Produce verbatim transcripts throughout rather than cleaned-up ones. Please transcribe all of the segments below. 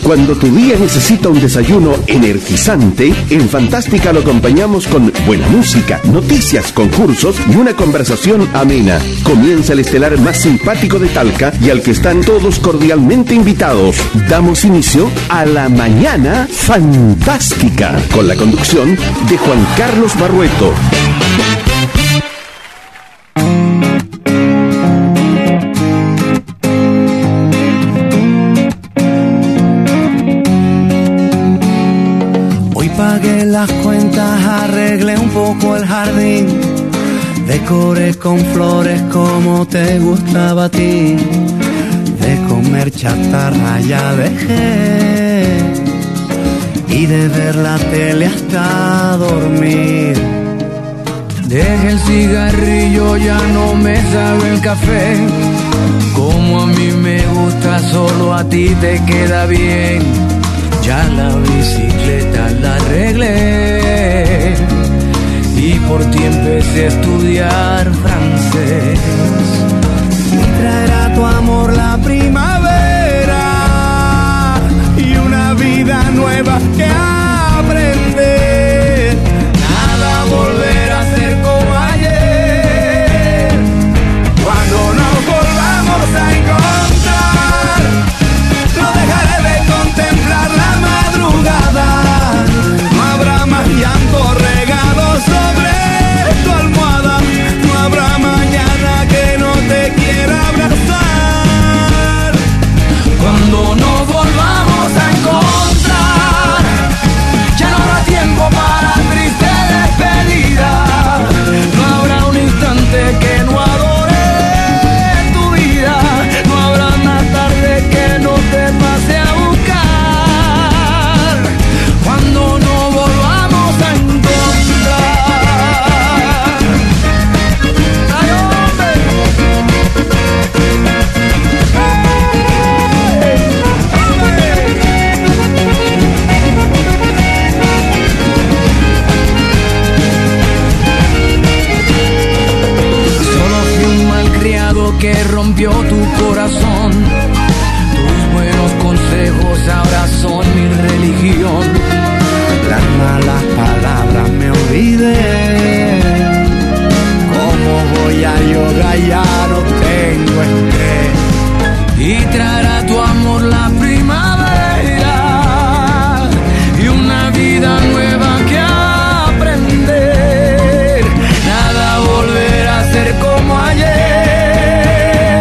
Cuando tu día necesita un desayuno energizante, en Fantástica lo acompañamos con buena música, noticias, concursos y una conversación amena. Comienza el estelar más simpático de Talca y al que están todos cordialmente invitados. Damos inicio a la Mañana Fantástica, con la conducción de Juan Carlos Barrueto. Pagué las cuentas, arreglé un poco el jardín, decoré con flores como te gustaba a ti. De comer chatarra ya dejé y de ver la tele hasta dormir. Dejé el cigarrillo, ya no me sabe el café, como a mí me gusta, solo a ti te queda bien. Ya la bicicleta la arreglé y por ti empecé a estudiar francés. Y traerá tu amor la primavera y una vida nueva que aprender. Nada volverá a ser como ayer. Cuando nos volvamos a encontrar, no dejaré de contemplar la madrugada. No habrá más llanto regado sobre tu almohada. No habrá mañana que no te quiera abrazar. Cuando nos volvamos a encontrar, ya no habrá tiempo para triste despedida. No habrá un instante que no adore tu vida. No habrá una tarde que no te pase a buscar. Cuando nos volvamos a encontrar. ¡Ay, hombre! Solo fui un malcriado que rompió tu corazón. Tus buenos consejos ahora son mi religión. Las malas palabras me olvidé. ¿Cómo voy a yoga? Ya no tengo estrés. Y traerá tu amor la primavera y una vida nueva que aprender. Nada volverá a ser como ayer.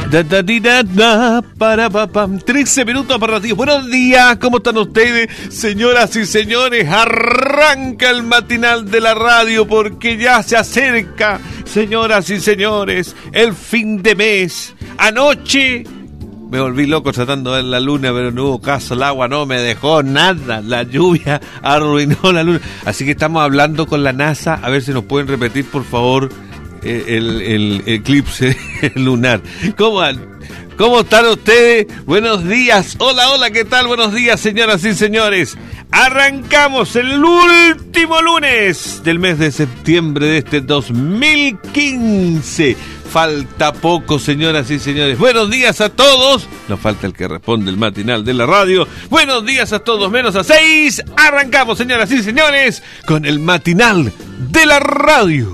Da, da, di, da, da, para, pa, pam. trece minutos para ti. Buenos días, ¿cómo están ustedes? Señoras y señores, arranca el matinal de la radio porque ya se acerca, señoras y señores, el fin de mes. Anoche me volví loco tratando de ver la luna, pero no hubo caso, el agua no me dejó nada, la lluvia arruinó la luna. Así que estamos hablando con la NASA, a ver si nos pueden repetir, por favor, el, el, el eclipse lunar. ¿Cómo, ¿Cómo están ustedes? Buenos días, hola, hola, ¿qué tal? Buenos días, señoras y señores. Arrancamos el último lunes del mes de septiembre de este dos mil quince. Falta poco, señoras y señores. Buenos días a todos. Nos falta el que responde el matinal de la radio. Buenos días a todos, menos a seis. Arrancamos, señoras y señores, con el matinal de la radio.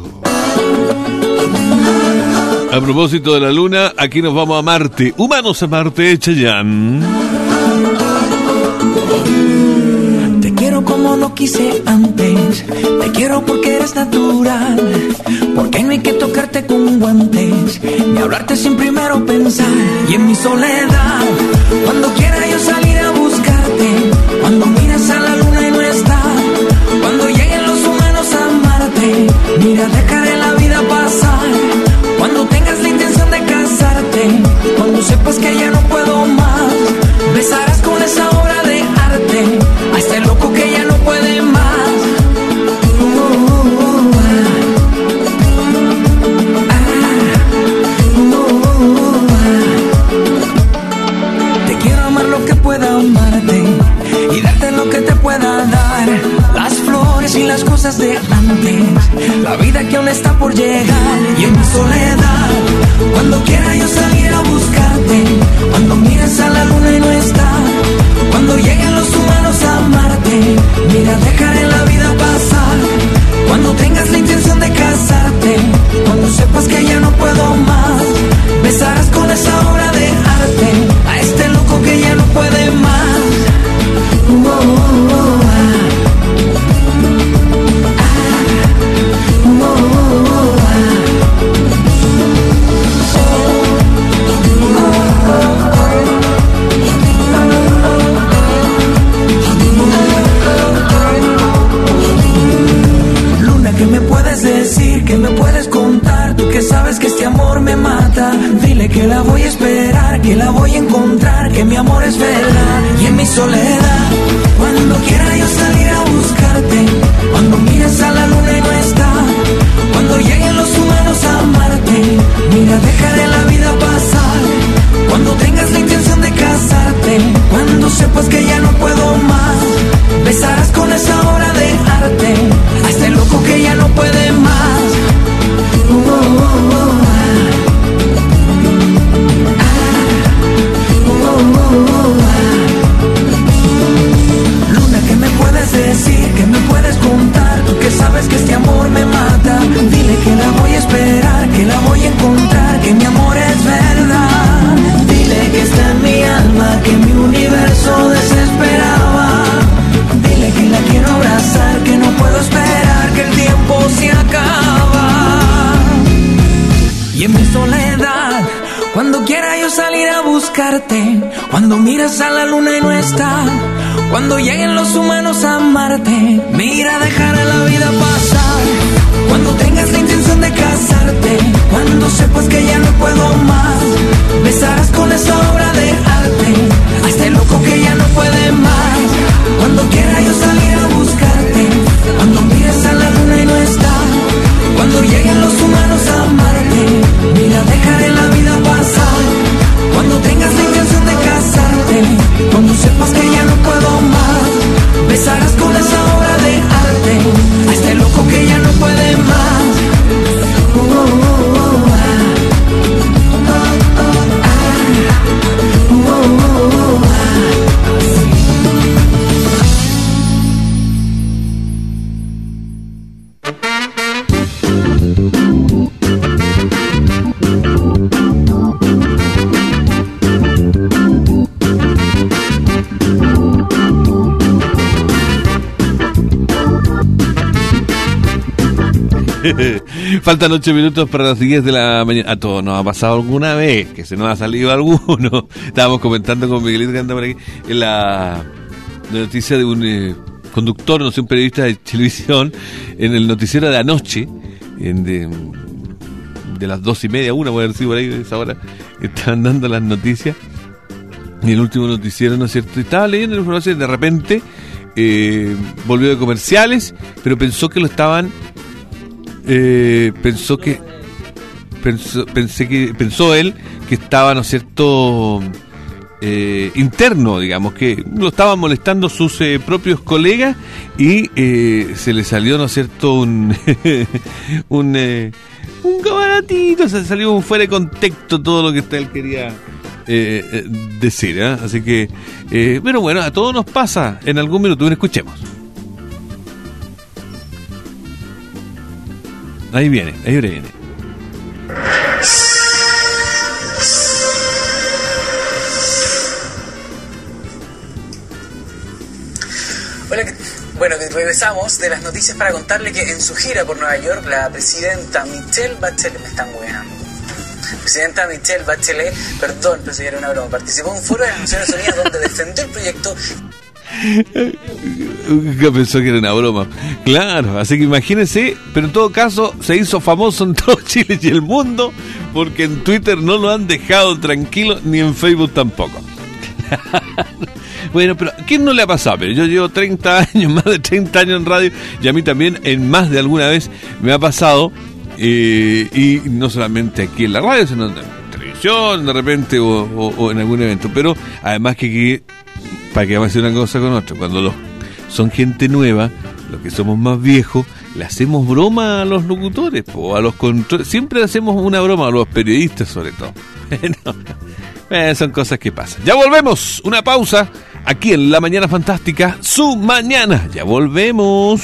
A propósito de la luna, aquí nos vamos a Marte. Humanos a Marte, Chayanne. Te quiero como no quise antes. Te quiero porque eres natural. Porque no hay que tocarte con guantes, ni hablarte sin primero pensar. Y en mi soledad, cuando quiera yo salir a buscarte, cuando miras a la luna y no está, cuando lleguen los humanos a Marte, mira, dejaré la vida pasar. Cuando tengas la intención de casarte, cuando sepas que ya no puedo más, besarás con esa obra de arte a este loco que ya no puede más. Te quiero amar lo que pueda amarte y darte lo que te pueda dar, las flores y las cosas de antes, la vida que aún está por llegar. Y en mi soledad, cuando quiera yo salir a buscarte, cuando mires a la luna y no está, cuando lleguen los humanos a Marte, mira, dejaré la vida pasar. Cuando tengas la intención de casarte, cuando sepas que ya no puedo más, besarás con esa obra de arte a este loco que ya no puede más. Oh, oh, oh, ah. ¿Qué me puedes decir? ¿Qué me puedes contar? Tú que sabes que este amor me mata. Dile que la voy a esperar, que la voy a encontrar, que mi amor es verdad. Y en mi soledad, cuando quiera yo salir a buscarte, cuando mires a la luna y no está, cuando lleguen los humanos a Marte, mira, dejaré la vida pasar. Cuando tengas la intención de casarte, cuando sepas que ya no puedo más, besarás con esa obra de arte a este loco que ya no puede más. Oh, oh, oh, ah. Ah. Oh, oh, oh, ah. Luna, ¿qué me puedes decir? ¿Qué me puedes contar? Tú que sabes que este amor me mata. Dile que la voy a esperar, que la voy a encontrar, que mi amor es verdad. Dile que está en mi alma, que mi universo desesperaba. Dile que la quiero abrazar, que no puedo esperar, que el tiempo se acaba. Y en mi soledad, cuando quiera yo salir a buscarte, cuando miras a la luna y no está, cuando lleguen los humanos a Marte, mira, dejaré la vida pasar. Cuando tengas la intención de casarte, cuando sepas que ya no puedo más, besarás con esa obra de arte a este loco que ya no puede más. Cuando quiera yo salir a buscarte, cuando mires a la luna y no está, cuando lleguen los humanos a Marte, mira, dejaré la vida pasar. Cuando tengas la intención de casarte, cuando sepas que ya no puedo más, besarás con esa obra de arte a este loco que ya no puede más. Oh, oh, oh, oh, ah. Oh, oh, ah. Oh, oh, oh, ah. Faltan ocho minutos para las diez de la mañana. A todos nos ha pasado alguna vez que se nos ha salido alguno. Estábamos comentando con Miguelito que anda por aquí en la, la noticia de un eh, conductor, no sé, un periodista de televisión en el noticiero de anoche, en de, de las dos y media, una, voy a decir por ahí, de esa hora, estaban dando las noticias. Y el último noticiero, ¿no es cierto? Estaba leyendo la información y de repente eh, volvió de comerciales, pero pensó que lo estaban... Eh, pensó que pensó, pensé que pensó él que estaba, ¿no es cierto?, eh, interno, digamos, que lo estaban molestando sus eh, propios colegas y eh, se le salió, ¿no es cierto?, un un eh, un cabaratito, se salió fuera de contexto todo lo que él quería eh, eh, decir, ¿eh? Así que, eh, pero bueno, a todos nos pasa en algún minuto. Bueno, escuchemos. Ahí viene, ahí viene. Hola, bueno, que regresamos de las noticias para contarle que en su gira por Nueva York, la presidenta Michelle Bachelet, me están weando. Presidenta Michelle Bachelet, perdón, pero si era una broma, participó en un foro de las Naciones Unidas donde defendió el proyecto. Pensó que era una broma. Claro, así que imagínense, pero en todo caso se hizo famoso en todo Chile y el mundo, porque en Twitter no lo han dejado tranquilo, ni en Facebook tampoco. Bueno, pero ¿a quién no le ha pasado? Pero yo llevo treinta años, más de treinta años en radio, y a mí también en más de alguna vez me ha pasado, eh, y no solamente aquí en la radio, sino en televisión de repente o, o, o en algún evento, pero además que aquí, para que vamos a hacer una cosa con otra, cuando los, son gente nueva, los que somos más viejos, le hacemos broma a los locutores, o a los controles, siempre le hacemos una broma a los periodistas sobre todo. Bueno, eh, son cosas que pasan. Ya volvemos, una pausa, aquí en La Mañana Fantástica, su mañana, ya volvemos.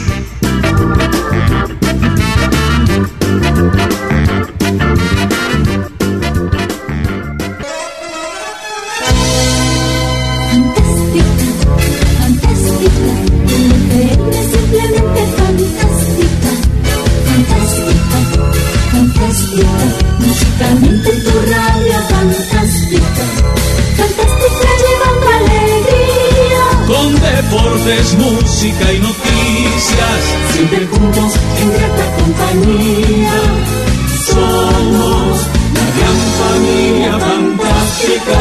Musicalmente en tu radio fantástica, fantástica llevando alegría. Con deportes, música y noticias, Siempre juntos en grata compañía. somos la gran familia fantástica.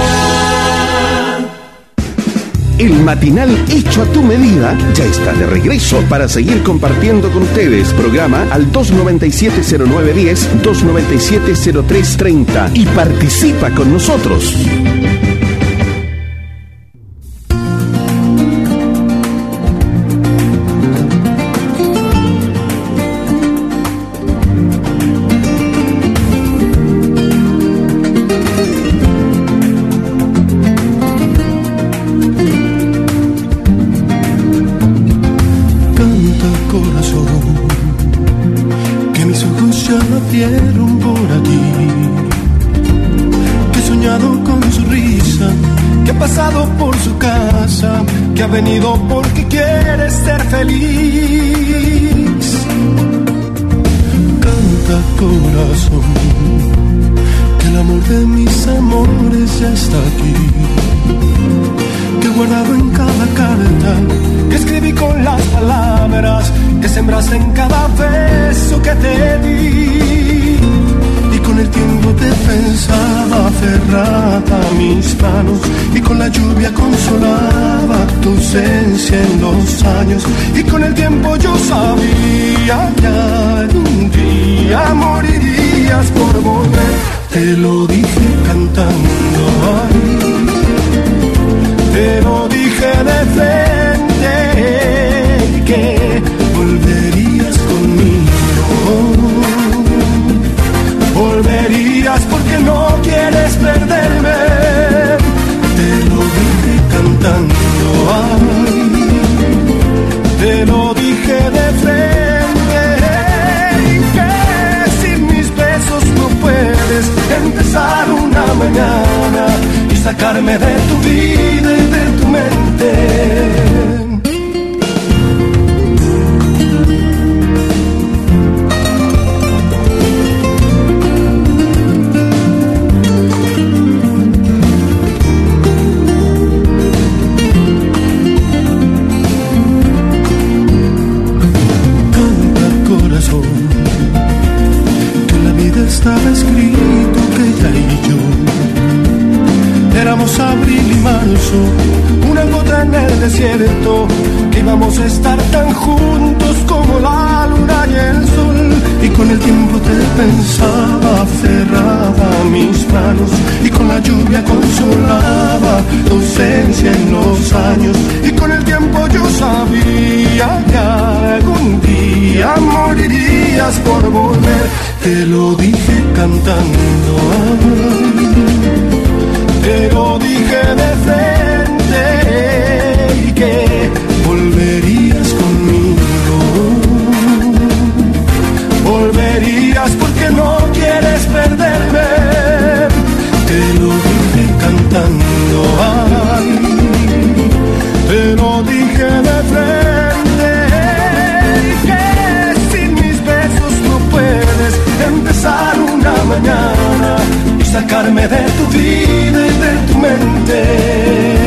El matinal hecho a tu medida ya está de regreso para seguir compartiendo con ustedes. Programa al dos nueve siete cero nueve uno cero, dos nueve siete cero tres tres cero y participa con nosotros. Venido porque quieres ser feliz. Canta, corazón, que el amor de mis amores ya está aquí, que guardado en cada carta que escribí con las palabras que sembraste en cada beso que te di. Y con el tiempo te pensaba aferrada a mis manos, y con la lluvia consolaba tu ausencia en los años. Y con el tiempo yo sabía que algún día morirías por volver. Te lo dije cantando, ay, te lo dije de frente, que volverías conmigo. Volverías porque no quieres perderme. Te lo dije cantando, ay, te lo dije de frente, que sin mis besos no puedes empezar una mañana y sacarme de tu vida y de tu mente. estaba escrito que ella y yo éramos abril y marzo, una gota en el desierto, que íbamos a estar tan juntos como la luna y el sol. Y con el tiempo te pensaba, cerraba mis manos, y con la lluvia consolaba tu ausencia en los años. Y con el tiempo yo sabía que algún día morirías por volver. Te lo dije cantando, te lo dije de frente, y que volverías conmigo, volverías porque no quieres perderme. Te lo dije cantando, ay, te lo dije de frente, y que sin mis besos no puedes empezar una mañana y sacarme de tu vida y de tu mente.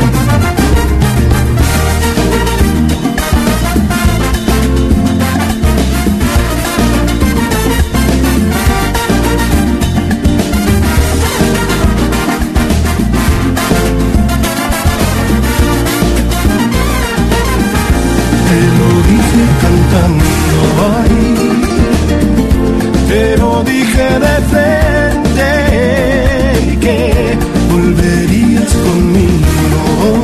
Ay, te lo dije de frente, y que volverías conmigo,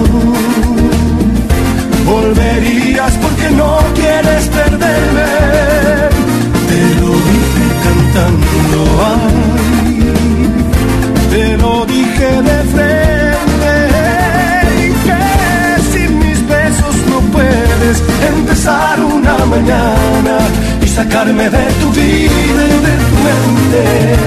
volverías porque no quieres perderme. Te lo dije cantando, ay, te lo dije de frente, y que sin mis besos no puedes empezar una mañana y sacarme de tu vida y de tu mente.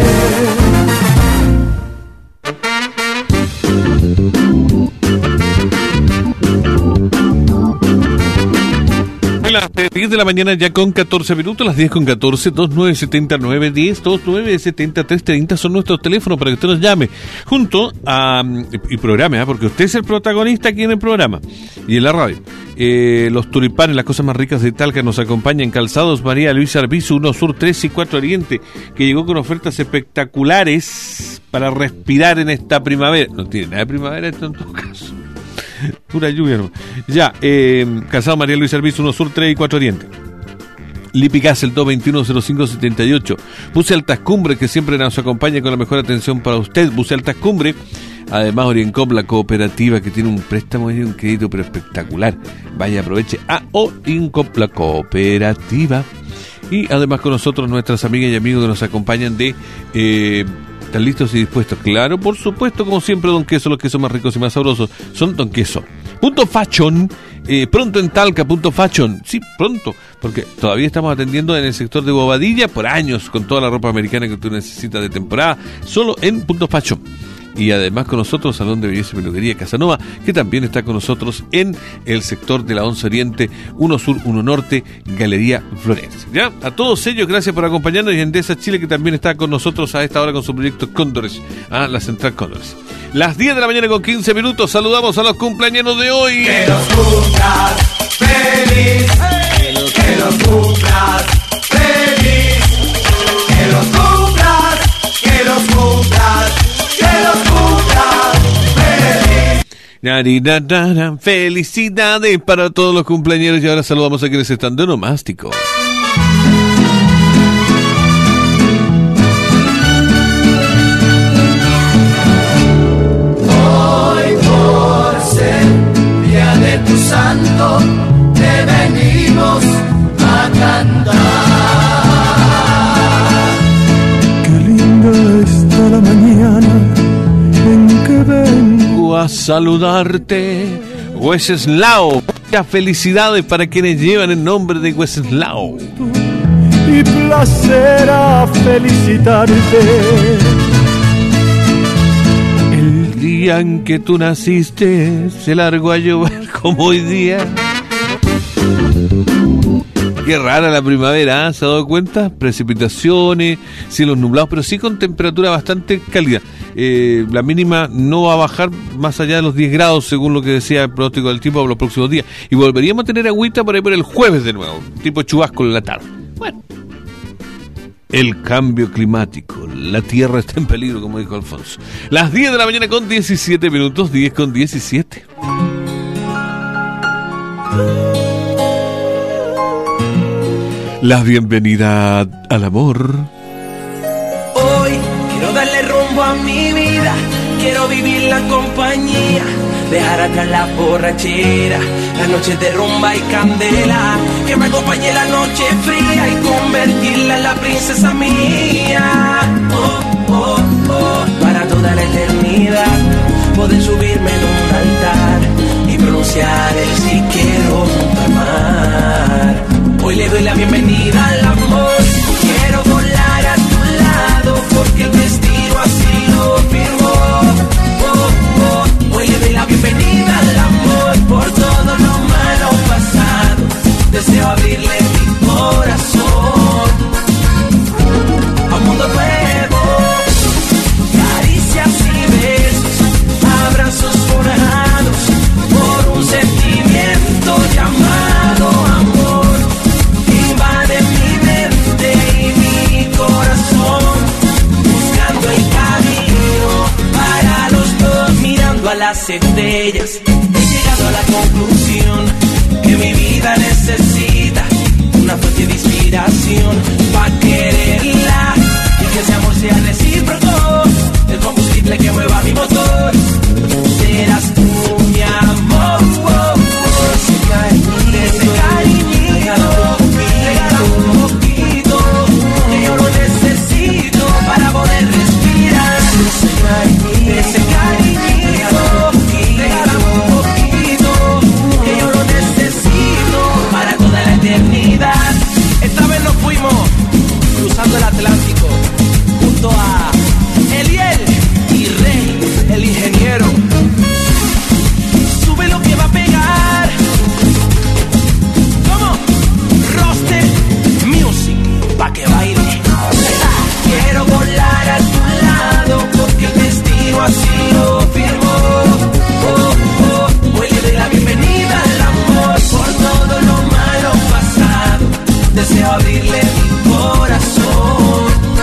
Las diez de la mañana ya con catorce minutos, las diez con catorce, dos nueve siete nueve diez, dos nueve siete tres treinta son nuestros teléfonos para que usted nos llame junto a y programe, ¿eh? Porque usted es el protagonista aquí en el programa y en la radio. Eh, los tulipanes, las cosas más ricas de Talca, nos acompañan. Calzados María Luisa Arbizu, uno Sur tres y cuatro Oriente, que llegó con ofertas espectaculares para respirar en esta primavera. No tiene nada de primavera esto en todo caso. Pura lluvia, ¿no? Ya, eh, Calzado María Luisa Arbizu, uno Sur tres y cuatro Oriente. Lipigas, el dos veintiuno cero cinco setenta y ocho. Buce Altas Cumbres, que siempre nos acompaña con la mejor atención para usted. Buce Altas Cumbres. Además, Oriencop, la cooperativa, que tiene un préstamo y un crédito pero espectacular. Vaya, aproveche a Oriencop, la cooperativa. Y además con nosotros nuestras amigas y amigos que nos acompañan de... Eh, ¿Están listos y dispuestos? Claro, por supuesto, como siempre, Don Queso, los quesos más ricos y más sabrosos son Don Queso. Punto Fashion, eh, pronto en Talca, Punto Fashion. Sí, pronto, porque todavía estamos atendiendo en el sector de Bobadilla por años con toda la ropa americana que tú necesitas de temporada, solo en Punto Fashion. Y además con nosotros Salón de Belleza y Peluquería Casanova, que también está con nosotros en el sector de la once Oriente, uno Sur, uno Norte, Galería Florencia. ¿Ya? A todos ellos, gracias por acompañarnos, y Endesa Chile, que también está con nosotros a esta hora con su proyecto Cóndores, a la Central Cóndores. Las diez de la mañana con quince minutos, saludamos a los cumpleaños de hoy. Que los cumplas feliz, que los cumplas feliz, que los cumplas, que los cumplas, que los cumplas feliz. Narinarara, felicidades para todos los cumpleaños, y ahora saludamos a quienes están de onomástico. Hoy por ser día de tu santo te venimos a cantar. Qué linda está la mañana en que vengo A saludarte, Wenceslao. Muchas felicidades para quienes llevan el nombre de Wenceslao. y placer a felicitarte. El día en que tú naciste se largó a llover como hoy día. Qué rara la primavera, ¿eh? ¿Se ha dado cuenta? Precipitaciones, cielos nublados, pero sí con temperatura bastante cálida. Eh, la mínima no va a bajar más allá de los diez grados, según lo que decía el pronóstico del tiempo para los próximos días. Y volveríamos a tener agüita por ahí por el jueves de nuevo, tipo chubasco en la tarde. Bueno, el cambio climático. La Tierra está en peligro, como dijo Alfonso. Las diez de la mañana con diecisiete minutos, diez con diecisiete. La bienvenida al amor. Hoy quiero darle rumbo a mi vida, quiero vivir la compañía, dejar atrás la borrachera, las noches de rumba y candela, que me acompañe la noche fría y convertirla en la princesa mía. Oh, oh, oh, para toda la eternidad, poder subirme en un altar y pronunciar el sí quiero junto al mar. Hoy le doy la bienvenida al amor, quiero volar a tu lado porque el destino así lo firmó. Oh, oh, hoy le doy la bienvenida al amor por todo lo malo pasado. Deseo abrirle mi corazón a un mundo nuevo, caricias y besos, abrazos forjados por un sentimiento llamado amor. Invade mi mente y mi corazón, buscando el camino para los dos. Mirando a las estrellas, he llegado a la conclusión que mi vida necesita una fuente de inspiración para quererla y que ese amor sea recíproco, el combustible que mueva mi motor. Serás tú mi amor, oh, oh, ese cariñito, ese cariñito, regálame un poquito, que yo lo necesito para poder respirar. Ese cariñito, ese cariñito, regálame un poquito, que yo lo necesito para toda la eternidad. Esta vez nos fuimos cruzando el Atlántico junto a Eliel y Rey, el ingeniero. Sube lo que va a pegar. ¿Cómo? Roster Music, pa' que baile. Quiero volar a tu lado porque el destino así lo firmó. Oh, oh, hoy le doy la bienvenida al amor por todo lo malo pasado. Deseo abrirle mi corazón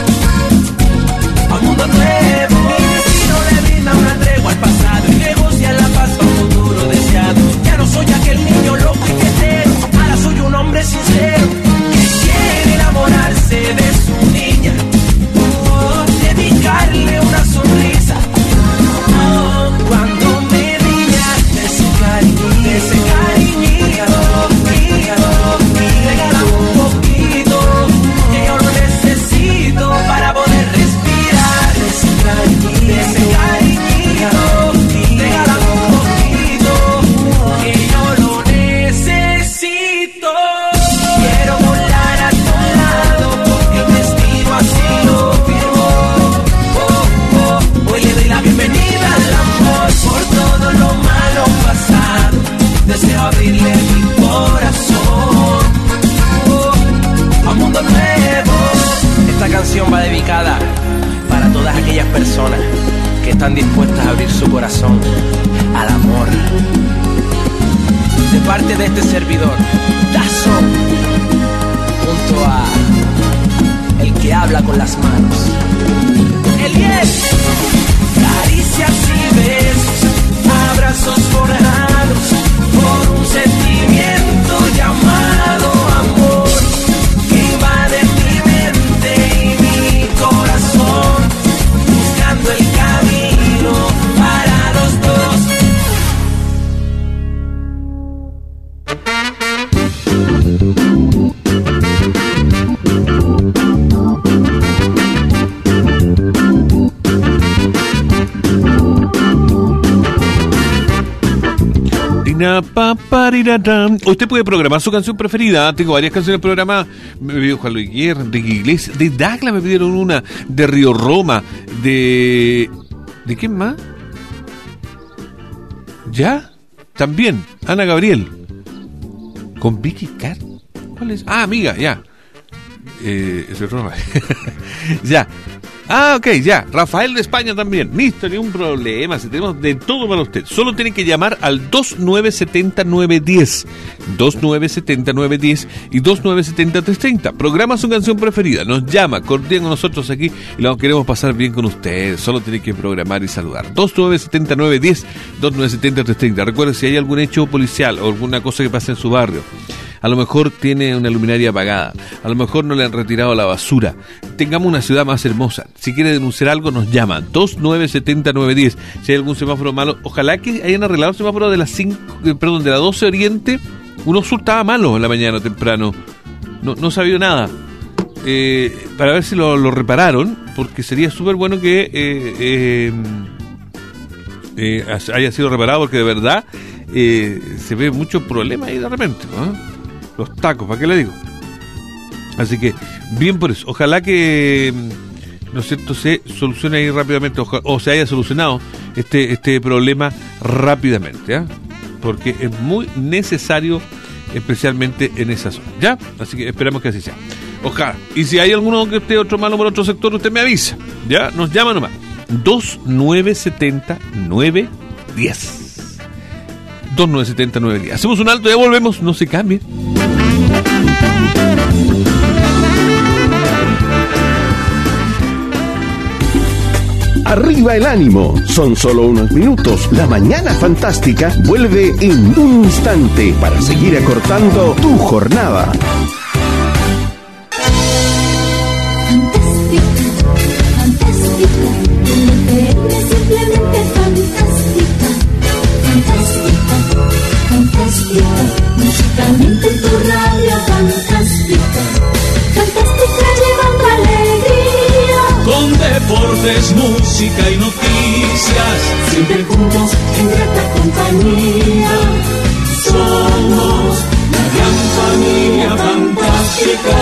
a un mundo nuevo. Mi destino le brinda una tregua al pasado y negocia la paz para un futuro deseado. Ya no soy aquel niño loco y quietero, ahora soy un hombre sincero que quiere enamorarse de su niña. Oh, dedicarle una sonrisa. Oh, cuando me diga ese cariño, ese cariñito, regálame un poquito, que yo lo necesito para poder respirar. Ese cariñito, ese cariñito, regálame un poquito, que yo lo necesito. Quiero volar a tu lado porque el destino así lo firmó. Oh, oh, hoy le doy la bienvenida al amor por todo lo malo pasado. Deseo abrirle mi corazón oh, a un mundo nuevo. Esta canción va dedicada para todas aquellas personas que están dispuestas a abrir su corazón al amor. De parte de este servidor, Tazo, junto a el que habla con las manos, Eliel. Caricias y besos, abrazos forjados por un sentimiento llamado amor, que invade mi mente y mi corazón, buscando el camino para los dos. Usted puede programar su canción preferida. Tengo varias canciones programadas. Me pidió Juan Luis Guerra, Enrique Iglesias, de Douglas me pidieron una, de Río Roma, de... ¿De quién más? ¿Ya? También, Ana Gabriel. ¿Con Vicky Cat? ¿Cuál es? Ah, amiga, ya. Eh, es Roma. Ya. Ah, ok, ya. Rafael de España también. Listo, ni un problema. Si tenemos de todo para usted. Solo tienen que llamar al dos nueve siete cero nueve uno cero. dos nueve siete cero nueve uno cero y dos nueve siete cero tres tres cero. Programa su canción preferida. Nos llama, coordina con nosotros aquí y lo queremos pasar bien con usted. Solo tiene que programar y saludar. dos nueve siete cero nueve uno cero, dos nueve siete cero tres tres cero. Recuerde, si hay algún hecho policial o alguna cosa que pase en su barrio, a lo mejor tiene una luminaria apagada, a lo mejor no le han retirado la basura, tengamos una ciudad más hermosa. Si quiere denunciar algo, nos llama dos nueve siete cero nueve uno cero. Si hay algún semáforo malo, ojalá que hayan arreglado el semáforo de las cinco, perdón, de la doce Oriente. Uno sur estaba malo en la mañana temprano, no, no sabía nada. Eh, para ver si lo, lo repararon, porque sería súper bueno que eh, eh, eh, haya sido reparado, porque de verdad eh, se ve mucho problema ahí de repente, ¿no? Los tacos, ¿para qué le digo? Así que, bien por eso. Ojalá que, ¿no es cierto?, se solucione ahí rápidamente, oja, o se haya solucionado este este problema rápidamente, ¿ya? Porque es muy necesario, especialmente en esa zona, ¿ya? Así que esperamos que así sea. Ojalá. Y si hay alguno que esté otro malo por otro sector, usted me avisa, ¿ya? Nos llama nomás. dos nueve siete cero nueve uno cero. dos nueve siete cero nueve uno cero. Hacemos un alto y ya volvemos, no se cambie. Arriba el ánimo, son solo unos minutos. La mañana fantástica vuelve en un instante para seguir acortando tu jornada. Simplemente fantástica, fantástica, fantástica, musicalmente tu radio fantástica, fantástica llevando alegría, con deportes, música y noticias, siempre juntos en grata compañía, somos la gran familia fantástica.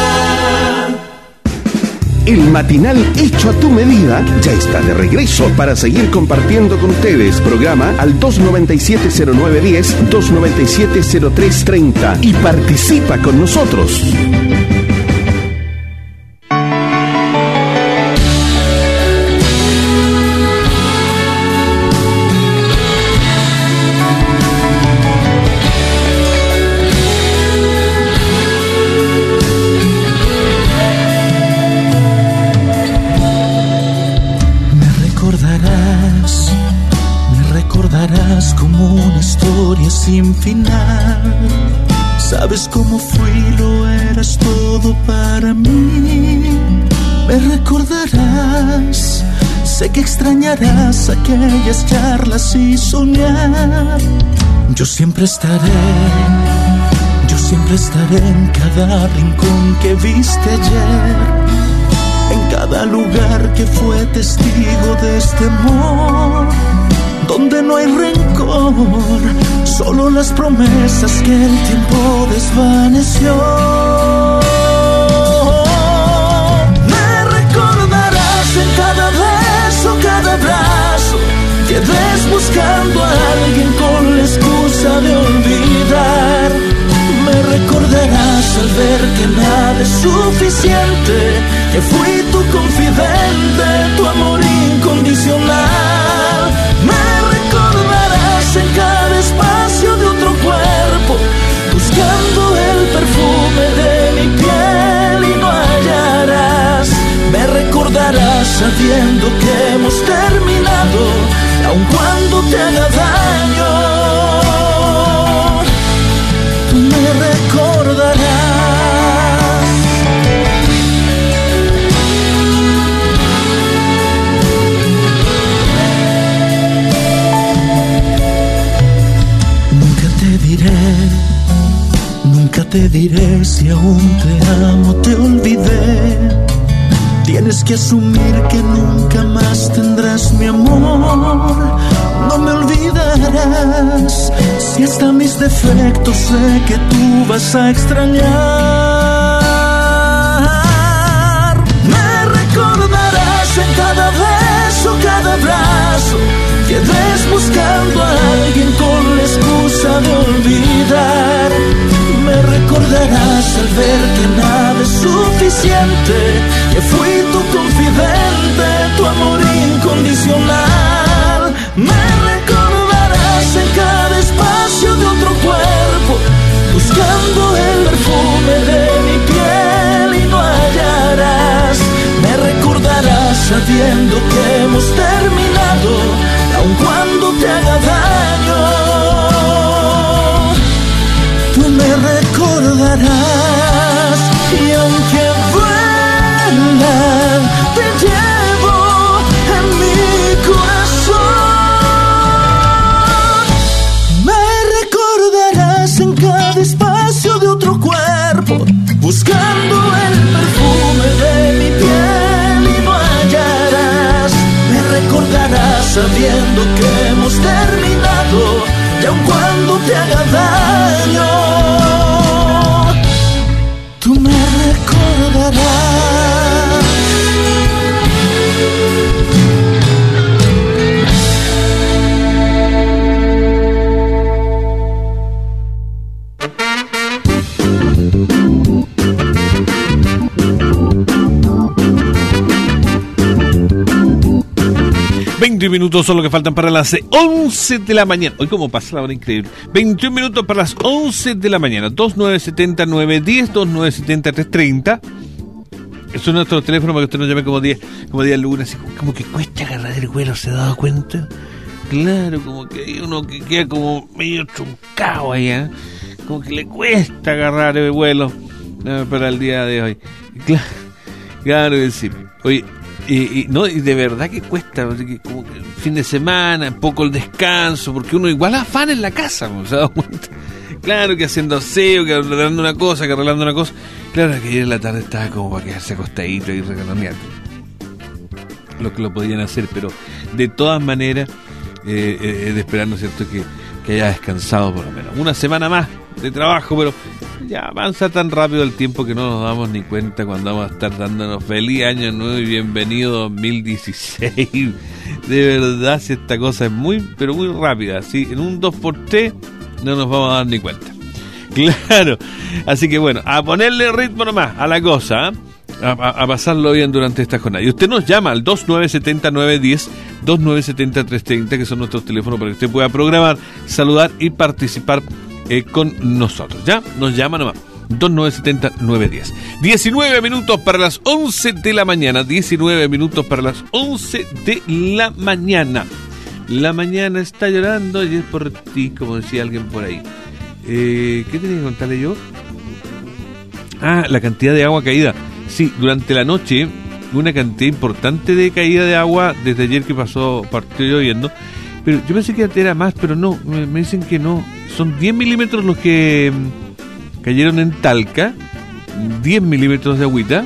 El matinal hecho a tu medida ya está de regreso para seguir compartiendo con ustedes. Programa al dos nueve siete cero nueve uno cero, dos nueve siete cero tres tres cero y participa con nosotros. Como una historia sin final. Sabes cómo fui, lo eras todo para mí. Me recordarás, sé que extrañarás aquellas charlas y soñar. Yo siempre estaré, yo siempre estaré en cada rincón que viste ayer, en cada lugar que fue testigo de este amor, donde no hay rencor, solo las promesas que el tiempo desvaneció. Me recordarás en cada beso, cada abrazo, que des buscando a alguien con la excusa de olvidar. Me recordarás al ver que nada es suficiente, que fui tu confidente, tu amor incondicional. Me recordarás en cada espacio de otro cuerpo, buscando el perfume de mi piel y no hallarás. Me recordarás sabiendo que hemos terminado, aun cuando te haga daño. Tú me recordarás. Nunca te diré si aún te amo, te olvidé. Tienes que asumir que nunca más tendrás mi amor. No me olvidarás, si hasta mis defectos sé que tú vas a extrañar. Me recordarás en cada beso, cada abrazo, que des buscando a alguien con la excusa de olvidar. Me recordarás al ver que nada es suficiente, que fui tu confidente, sabiendo que hemos terminado, aun cuando te haga daño. Tú me recordarás y aunque vuela, te llevo en mi corazón. Me recordarás en cada espacio de otro cuerpo, buscando el perfume de mi piel y no hallarás. Me recordarás sabiendo que hemos terminado, y aun cuando te haga daño, tú me recordarás. veinte minutos son lo que faltan para las once de la mañana. Hoy como pasa la hora increíble. veintiún minutos para las once de la mañana. dos nueve siete cero nueve uno cero, dos nueve siete cero tres tres cero. Eso es nuestro teléfono para que usted nos llame como día, como día lunes. Así como que cuesta agarrar el vuelo, ¿se ha dado cuenta? Claro, como que hay uno que queda como medio truncado allá. Como que le cuesta agarrar el vuelo eh, para el día de hoy. Claro, claro que sí. Oye, Y, y no y de verdad que cuesta, que como que fin de semana, poco el descanso, porque uno igual afana en la casa, ¿no? ¿Se ha dado cuenta? Claro que haciendo aseo, que arreglando una cosa, que arreglando una cosa. Claro que ayer en la tarde estaba como para quedarse acostadito y regaloneando. Lo que lo podían hacer, pero de todas maneras, eh, eh, de esperar, ¿no es cierto?, que, que haya descansado por lo menos. Una semana más de trabajo, pero ya avanza tan rápido el tiempo que no nos damos ni cuenta cuando vamos a estar dándonos feliz año nuevo y bienvenido dos mil dieciséis. De verdad, si esta cosa es muy, pero muy rápida, ¿sí? En un dos por tres no nos vamos a dar ni cuenta. Claro, así que bueno, a ponerle ritmo nomás a la cosa, ¿eh? a, a, a pasarlo bien durante esta jornada. Y usted nos llama al dos nueve siete cero nueve uno cero, dos nueve siete cero tres tres cero, que son nuestros teléfonos para que usted pueda programar, saludar y participar Eh, con nosotros, ¿ya? Nos llama nomás dos nueve siete cero nueve uno cero. diecinueve minutos para las once de la mañana. diecinueve minutos para las once de la mañana. La mañana está llorando y es por ti, como decía alguien por ahí. Eh, ¿Qué tenía que contarle yo? Ah, la cantidad de agua caída. Sí, durante la noche una cantidad importante de caída de agua desde ayer que pasó, partió lloviendo. Pero yo pensé que era más, pero no, me, me dicen que no. Son diez milímetros los que cayeron en Talca, diez milímetros de agüita,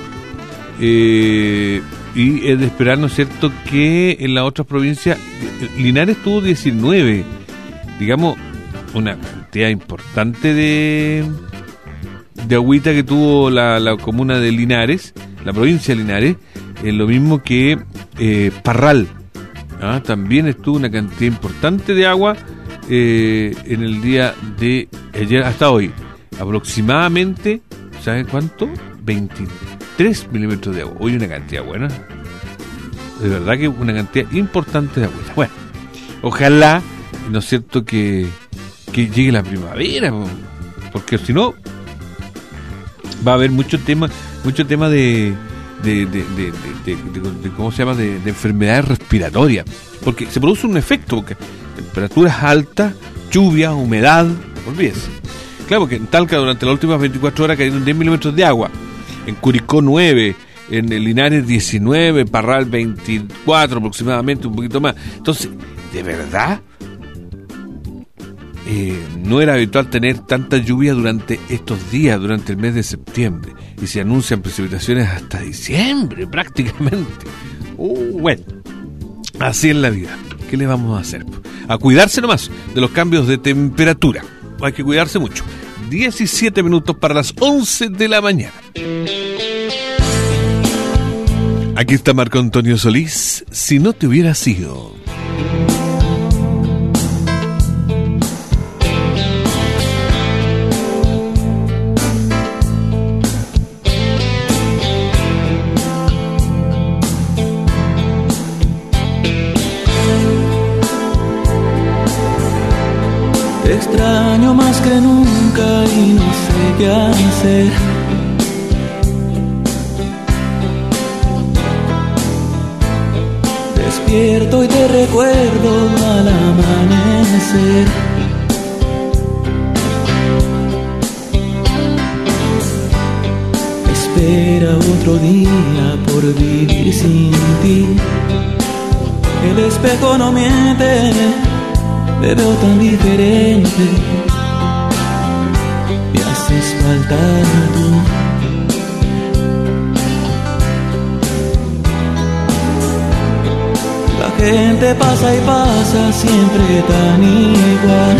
eh, y es de esperar, ¿no es cierto?, que en las otras provincias, Linares tuvo diecinueve, digamos, una cantidad importante de, de agüita que tuvo la, la comuna de Linares, la provincia de Linares, eh, lo mismo que eh, Parral. Ah, también estuvo una cantidad importante de agua eh, en el día de ayer hasta hoy. Aproximadamente, ¿saben cuánto? veintitrés milímetros de agua. Hoy una cantidad buena. De verdad que una cantidad importante de agua. Bueno, ojalá, ¿no es cierto?, que, que llegue la primavera, porque si no va a haber mucho tema, mucho tema de... De, de, de, de, de, de, de ¿cómo se llama? De, de enfermedades respiratorias, porque se produce un efecto, porque temperaturas altas, lluvia, humedad, olvídese. Claro, porque en Talca durante las últimas veinticuatro horas cayeron diez milímetros de agua, en Curicó nueve, en el Linares diecinueve, Parral veinticuatro aproximadamente, un poquito más. Entonces, de verdad, eh, no era habitual tener tanta lluvia durante estos días, durante el mes de septiembre, y se anuncian precipitaciones hasta diciembre prácticamente. Uh, bueno, así es la vida. ¿Qué le vamos a hacer? A cuidarse nomás de los cambios de temperatura. Hay que cuidarse mucho. diecisiete minutos para las once de la mañana. Aquí está Marco Antonio Solís. Si no te hubiera sido. Extraño más que nunca y no sé qué hacer. despierto y te recuerdo al amanecer. Espera otro día por vivir sin ti. El espejo no miente, me veo tan diferente. Me haces falta tú. La gente pasa y pasa siempre tan igual.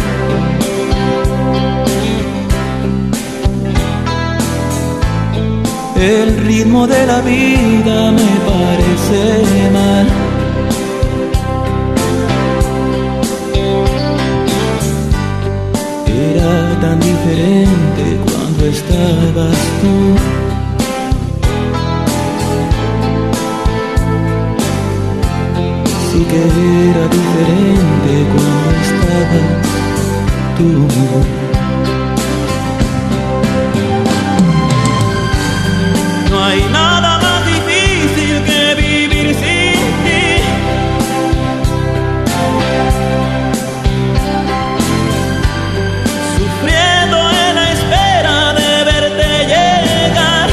El ritmo de la vida me parece mal. Era tan diferente cuando estabas tú. Sí que era diferente cuando estabas tú. No hay nada más difícil que vivir sin ti. Sufriendo en la espera de verte llegar.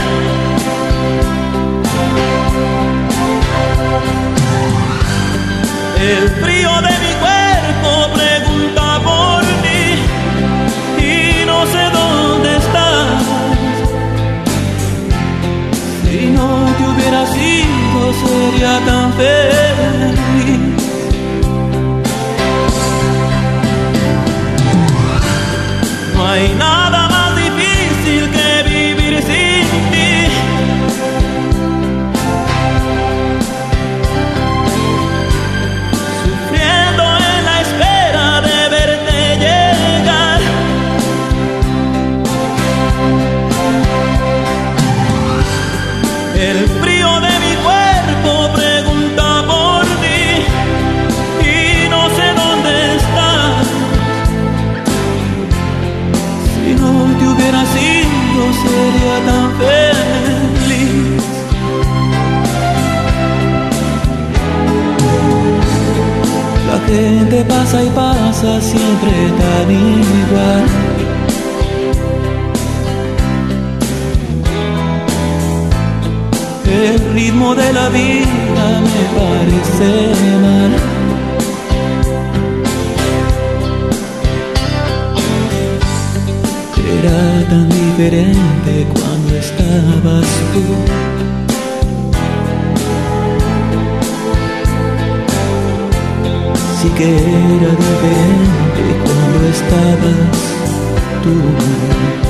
El frío de mi cuerpo pregunta por ti y no sé dónde estás. Si no te hubieras ido sería tan feliz. No hay nada más difícil que vivir sin ti. Sufriendo en la espera de verte llegar. El frío de mi cuerpo pregunta por ti y no sé dónde estás. Si no te hubieras ido sería tan feliz. La gente pasa y pasa siempre tan igual. El ritmo de la vida me parece mal. Era tan diferente cuando estabas tú. Sí que era diferente cuando estabas tú.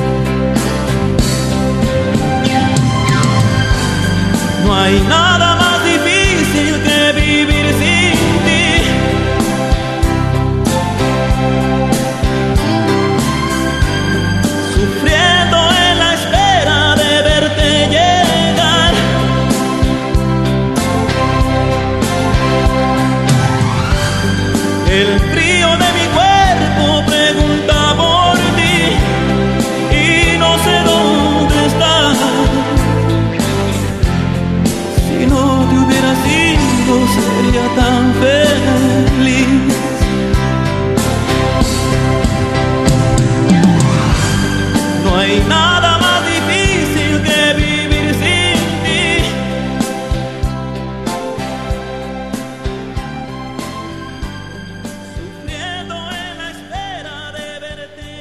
No hay nada más difícil que vivir sin ti. Sufriendo en la espera de verte llegar. El frío de mi cuerpo pregunta por ti y no sé dónde estás. Si no te hubieras ido sería tan feliz. No hay nada más difícil que vivir sin ti. Sufriendo en la espera de verte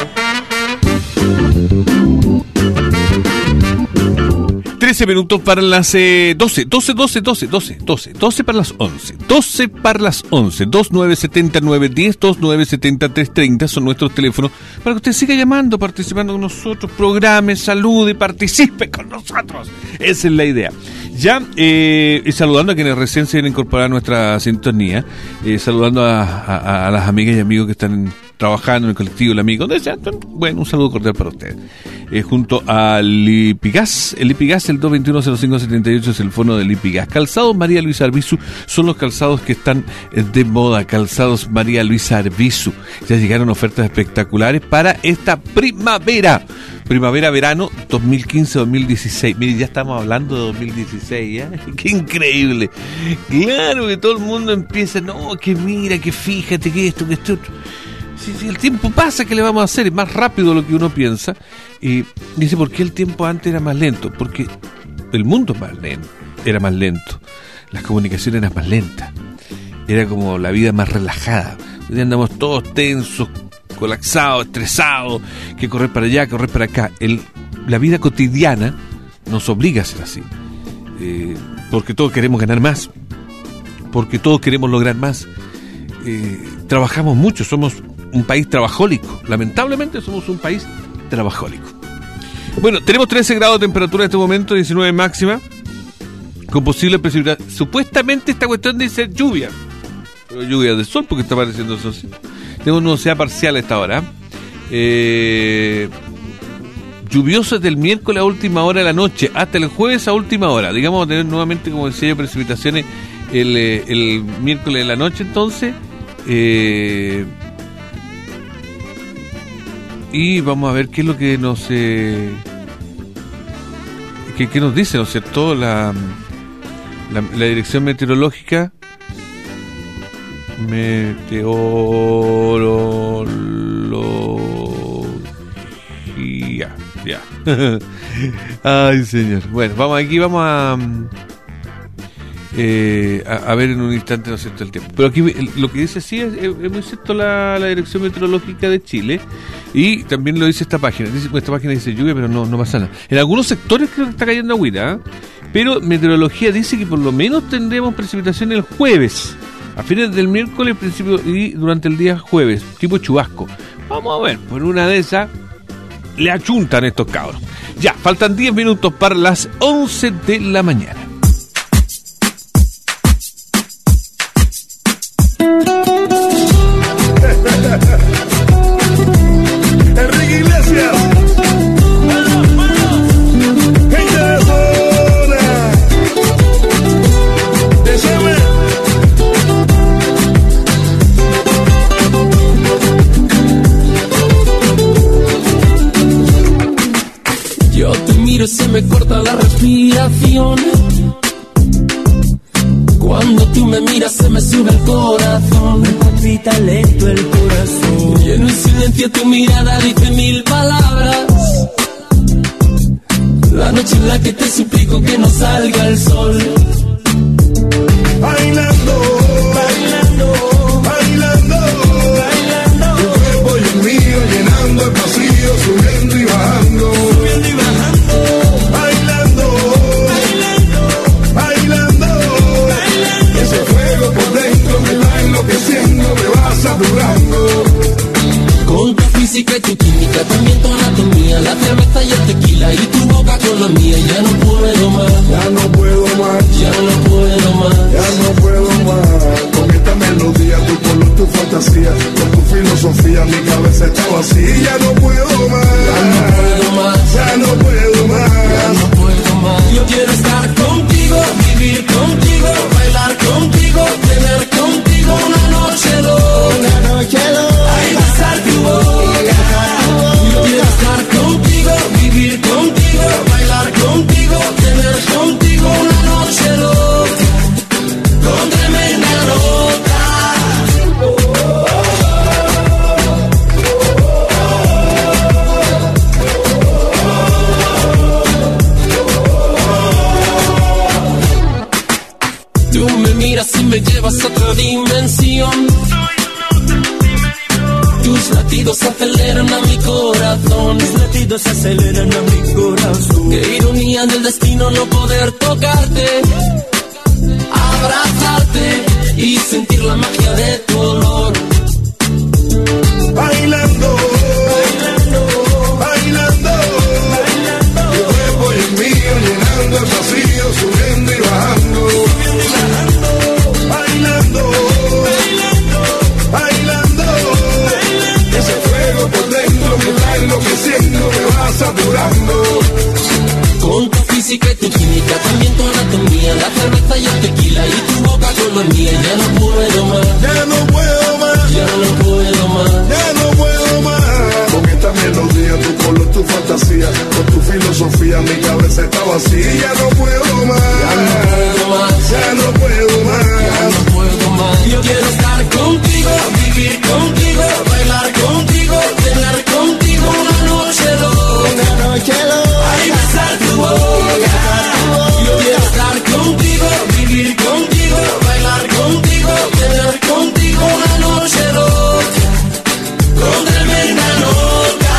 llegar. trece minutos para las eh, doce, doce, doce, doce, doce, doce, doce para las once, doce para las once, dos nueve siete cero nueve uno cero, dos nueve siete cero tres tres cero son nuestros teléfonos para que usted siga llamando, participando con nosotros, programe, salude, participe con nosotros. Esa es la idea. Ya, eh, y saludando a quienes recién se vienen a incorporar a nuestra sintonía, eh, saludando a, a, a las amigas y amigos que están trabajando en el colectivo El Amigo, donde sea. Bueno, un saludo cordial para ustedes. Eh, junto a Lipigas, el Lipigas, el dos veintiuno cero cinco setenta y ocho es el fono del Lipigas. Calzados María Luisa Arbizu son los calzados que están de moda. Calzados María Luisa Arbizu. Ya llegaron ofertas espectaculares para esta primavera. Primavera-verano dos mil quince dos mil dieciséis. Miren, ya estamos hablando de dos mil dieciséis, ¿eh? ¡Qué increíble! Claro que todo el mundo empieza, no, que mira, que fíjate, que esto, que esto. Si, si el tiempo pasa, ¿qué le vamos a hacer? Es más rápido de lo que uno piensa. Y dice, ¿por qué el tiempo antes era más lento? Porque el mundo más lento, era más lento. Las comunicaciones eran más lentas. Era como la vida más relajada. Hoy día andamos todos tensos, colapsados, estresados, que correr para allá, correr para acá. El, la vida cotidiana nos obliga a ser así. Eh, porque todos queremos ganar más. Porque todos queremos lograr más. Eh, trabajamos mucho, somos un país trabajólico. Lamentablemente somos un país trabajólico. Bueno, tenemos trece grados de temperatura en este momento, diecinueve máxima, con posible precipitación. Supuestamente esta cuestión dice lluvia, pero lluvia de sol porque está apareciendo sol. Tenemos nubosidad parcial a esta hora. Eh, lluvioso desde el miércoles a última hora de la noche hasta el jueves a última hora. Digamos, vamos a tener nuevamente, como decía yo, precipitaciones el, el miércoles de la noche, entonces. Eh, y vamos a ver qué es lo que nos eh, qué, qué nos dice, ¿no es cierto? La, la, la dirección meteorológica meteorología ya. Ay, señor. Bueno, vamos aquí, vamos a Eh, a, a ver en un instante, ¿no es cierto?, el tiempo. Pero aquí lo que dice sí es, es, es muy cierto la, la Dirección Meteorológica de Chile, y también lo dice esta página. Dice, esta página dice lluvia, pero no, no pasa nada. En algunos sectores creo que está cayendo agüita, ¿eh? Pero Meteorología dice que por lo menos tendremos precipitación el jueves, a fines del miércoles, principio y durante el día jueves, tipo chubasco. Vamos a ver, por una de esas le achuntan estos cabros. Ya, faltan diez minutos para las once de la mañana. Enrique Iglesias, gente de zona, déjame. Yo te miro y se me corta la respiración. Cuando tú me miras se me sube el corazón. Me palpita lento el corazón. Y en el silencio tu mirada dice mil palabras. La noche en la que te suplico que no salga el sol. Bailando, bailando, bailando, bailando. Tu cuerpo y el mío llenando el pasillo, subiendo y bajando, subiendo y bajando. Bailando, bailando, bailando, bailando. Ese fuego por dentro me va enloqueciendo, me va saturando. Con tu física y tu química, también tu anatomía, la cerveza y el tequila y tu boca con la mía. Ya no puedo más, Ya no puedo más, ya no puedo más. ya no puedo más. Con esta melodía, tu color, tu fantasía, con tu filosofía, mi cabeza está vacía. Ya no puedo más, Ya no puedo más, ya no puedo más. ya no puedo más. Yo quiero estar contigo, vivir contigo, bailar contigo, tener contigo una noche loca, ay, besar tu boca. Yo quiero estar contigo, vivir contigo, bailar contigo, tener contigo una noche loca, con tremenda nota. Tú me miras y me llevas a otra dimensión. Tus latidos aceleran a mi corazón. Mis latidos aceleran a mi corazón. Qué ironía del destino no poder tocarte, abrazarte y sentir la magia de tu olor. Bailando, bailando, bailando, bailando. Tu cuerpo y el mío llenando el vacío, subiendo y bajando, subiendo y bajando. Bailando, bailando, bailando, bailando. contigo es mía, ya no puedo más. Ya no puedo más. Ya no puedo más. Ya no puedo más. Con esta melodía, tu color, tu fantasía, con tu filosofía, mi cabeza está vacía. Ya no puedo más. Ya no puedo más. Ya no puedo más. Ya no puedo más. Yo quiero estar contigo, vivir contigo, bailar contigo, tener contigo una noche loca. Una noche loca. Ay, besar tu boca. Yo quiero estar contigo, vivir contigo, bailar contigo, tener contigo una noche loca. Con tremenda nota.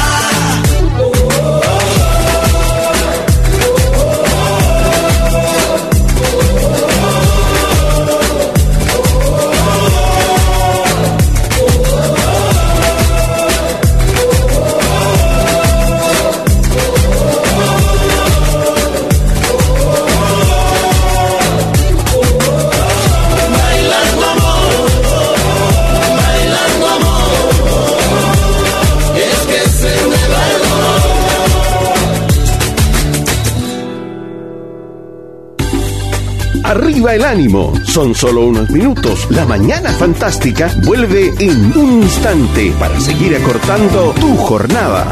Arriba el ánimo. Son solo unos minutos. La mañana fantástica vuelve en un instante para seguir acortando tu jornada.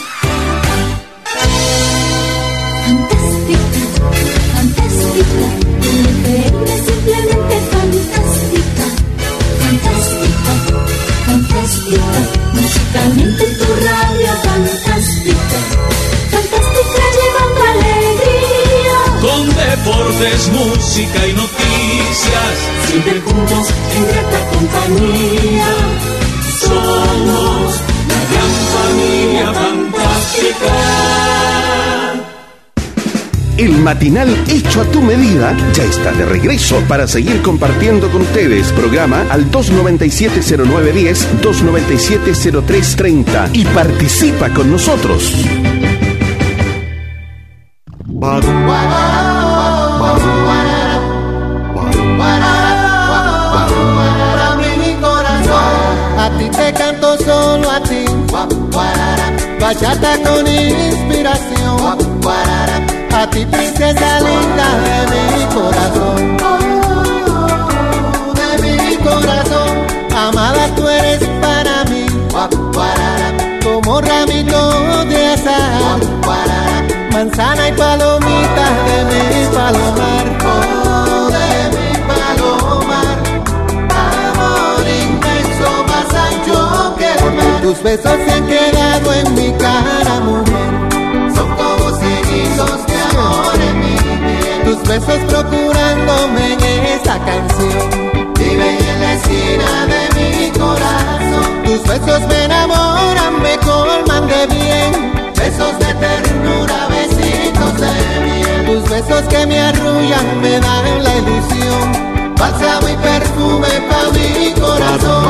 Fantástica, fantástica, increíble, simplemente fantástica. Fantástica, fantástica, musicalmente tu radio fantástica. Fantástica llevando alegría. Con deportes, música y noticias, Siempre juntos en grata compañía. somos la gran familia fantástica. El matinal hecho a tu medida ya está de regreso para seguir compartiendo con ustedes. Programa al dos nueve siete cero nueve uno cero, dos nueve siete cero tres tres cero y participa con nosotros. A ti te canto solo a ti, bachata con inspiración. A ti princesa linda de mi corazón, de mi corazón. Amada tú eres para mí, como ramito de azahar, manzana y palomita de mi palomar, oh, de mi palomar. Amor inmenso, más ancho que el mar. Tus besos se han quedado en mi cara, mujer, son como seguidos de amor en mi piel. Tus besos procurándome en esta canción, viven en la esquina de mi corazón. Tus besos me enamoran, me colman de bien, besos de ternura, besitos de miel. Tus besos que me arrullan me dan la ilusión, bálsamo y perfume pa' mi corazón.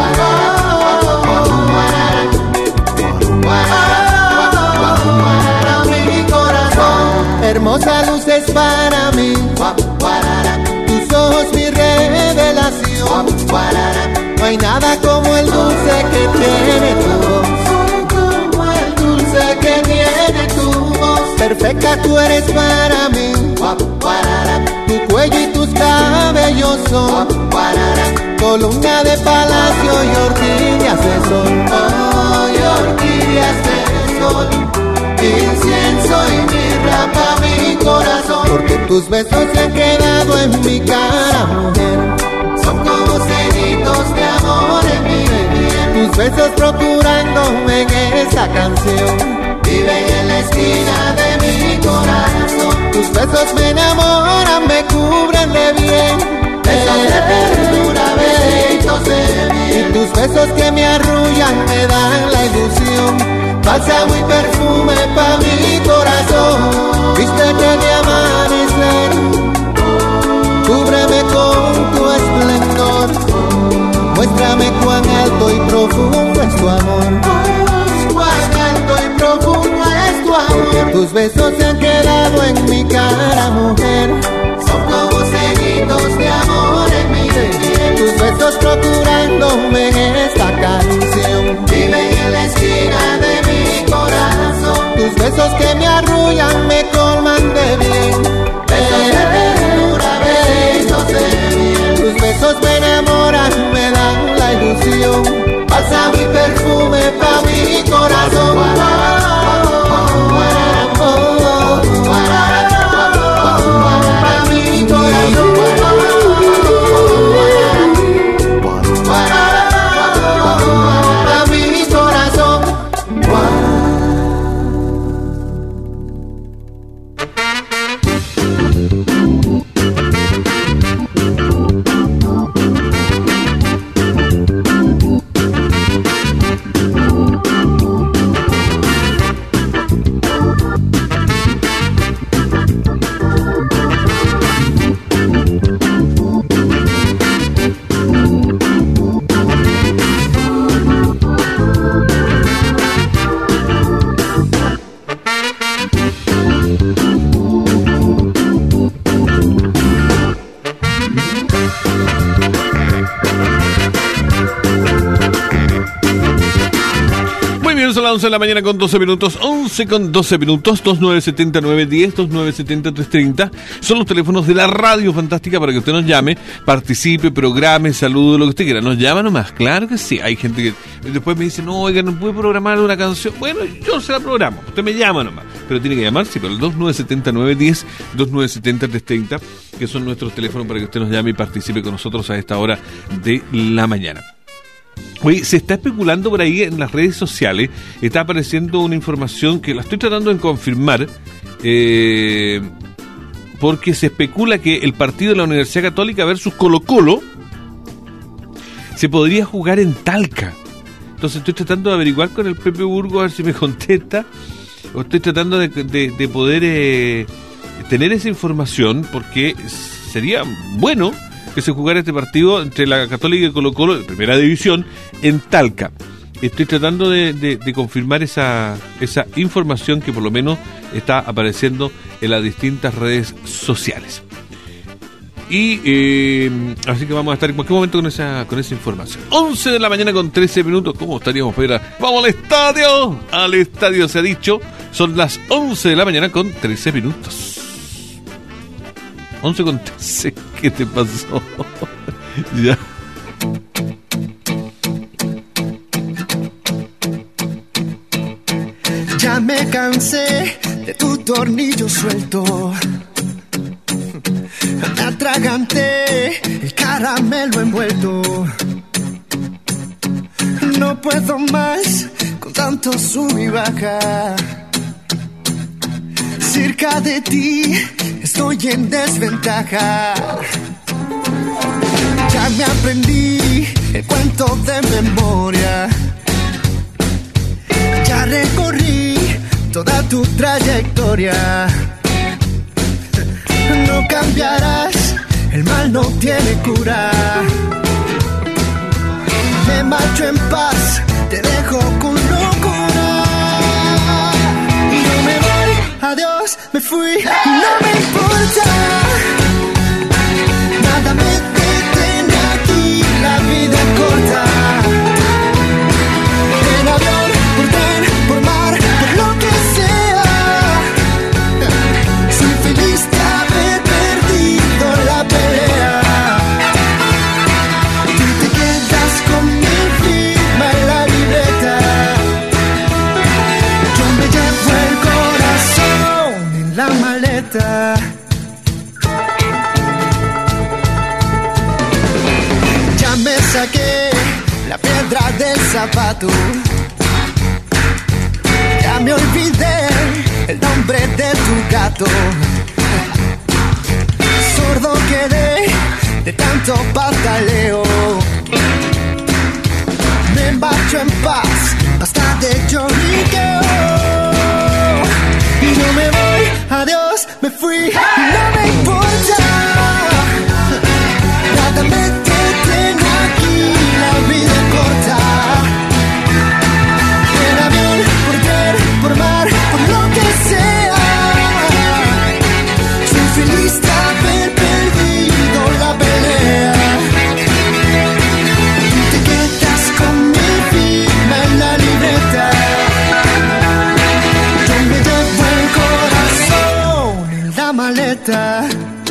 Para mi corazón, hermosa luz es para mí, tus ojos mi revelación. No hay nada como el dulce que tiene tu voz, como el dulce que tiene tu voz. Perfecta tú eres para mí, tu cuello y tus cabellos son columna de palacio y orquídeas de sol, oh, y orquídeas de sol, incienso y mirra pa' mi corazón. Porque tus besos se han quedado en mi cara, mujer, son como cenitos de amor en mi piel. Tus besos procurándome en esta canción, viven en la esquina de mi corazón. Tus besos me enamoran, me cubren de bien, besos de ternura, besitos de miel. Y tus besos que me arrullan me dan la ilusión, bálsamo y perfume pa' mi corazón. Vístete de amanecer, cúbreme con tu esplendor, muéstrame cuán alto y profundo es tu amor, cuán alto y profundo es tu amor. Tus besos se han quedado en mi cara, mujer, son como seguidos de amor en mi piel. Tus besos procurándome en esta canción, viven en la esquina de mi corazón. Tus besos que me arrullan, me colman de bien, besos de ternura, besos de miel. Tus besos me bien, son las once de la mañana con doce minutos, once con doce minutos, dos nueve siete cero nueve uno cero, dos nueve siete cero tres tres cero, son los teléfonos de la Radio Fantástica para que usted nos llame, participe, programe, salude, lo que usted quiera. Nos llama nomás, claro que sí. Hay gente que después me dice, no, oiga, no puede programar una canción. Bueno, yo se la programo, usted me llama nomás, pero tiene que llamar, sí, pero el dos nueve siete cero nueve uno cero, dos nueve siete cero tres tres cero, que son nuestros teléfonos para que usted nos llame y participe con nosotros a esta hora de la mañana. Oye, se está especulando por ahí en las redes sociales, está apareciendo una información que la estoy tratando de confirmar, eh, porque se especula que el partido de la Universidad Católica versus Colo Colo se podría jugar en Talca. Entonces estoy tratando de averiguar con el Pepe Burgo a ver si me contesta, o estoy tratando de, de, de poder eh, tener esa información, porque sería bueno que se jugara este partido entre la Católica y Colo Colo de primera división en Talca. Estoy tratando de, de, de confirmar esa, esa información que por lo menos está apareciendo en las distintas redes sociales. Y eh, así que vamos a estar en cualquier momento con esa con esa información. once de la mañana con trece minutos. ¿Cómo estaríamos para ir a... ¡Vamos al estadio! Al estadio se ha dicho. Son las once de la mañana con trece minutos. once con trece. ¿Qué te pasó? Ya. Ya me cansé de tu tornillo suelto. Me atraganté el caramelo envuelto. No puedo más con tanto sub y baja. Cerca de ti estoy en desventaja. Ya me aprendí el cuento de memoria. Ya recorrí toda tu trayectoria. No cambiarás, el mal no tiene cura. Me marcho en paz, te dejo con locura. Y yo me voy, adiós, me fui, y no me importa. Nada me detiene aquí, la vida es corta. En avión, por tren, por mar, por lo que sea. Soy feliz de haber perdido la pelea. Tú te quedas con mi firma en la libreta. Yo me llevo el corazón en la maleta. Ya me saqué la piedra del zapato. Ya me olvidé el nombre de tu gato. Sordo quedé de tanto pataleo. Me marcho en paz, basta de lloriqueo. Y yo me voy, adiós, me fui, y no me importa. Nada me detiene aquí, la vida es corta. En avión, por tren, por mar, por lo que sea. Soy feliz de haber perdido la pelea. Tú te quedas con mi firma en la libreta. Yo me llevo el corazón en la maleta.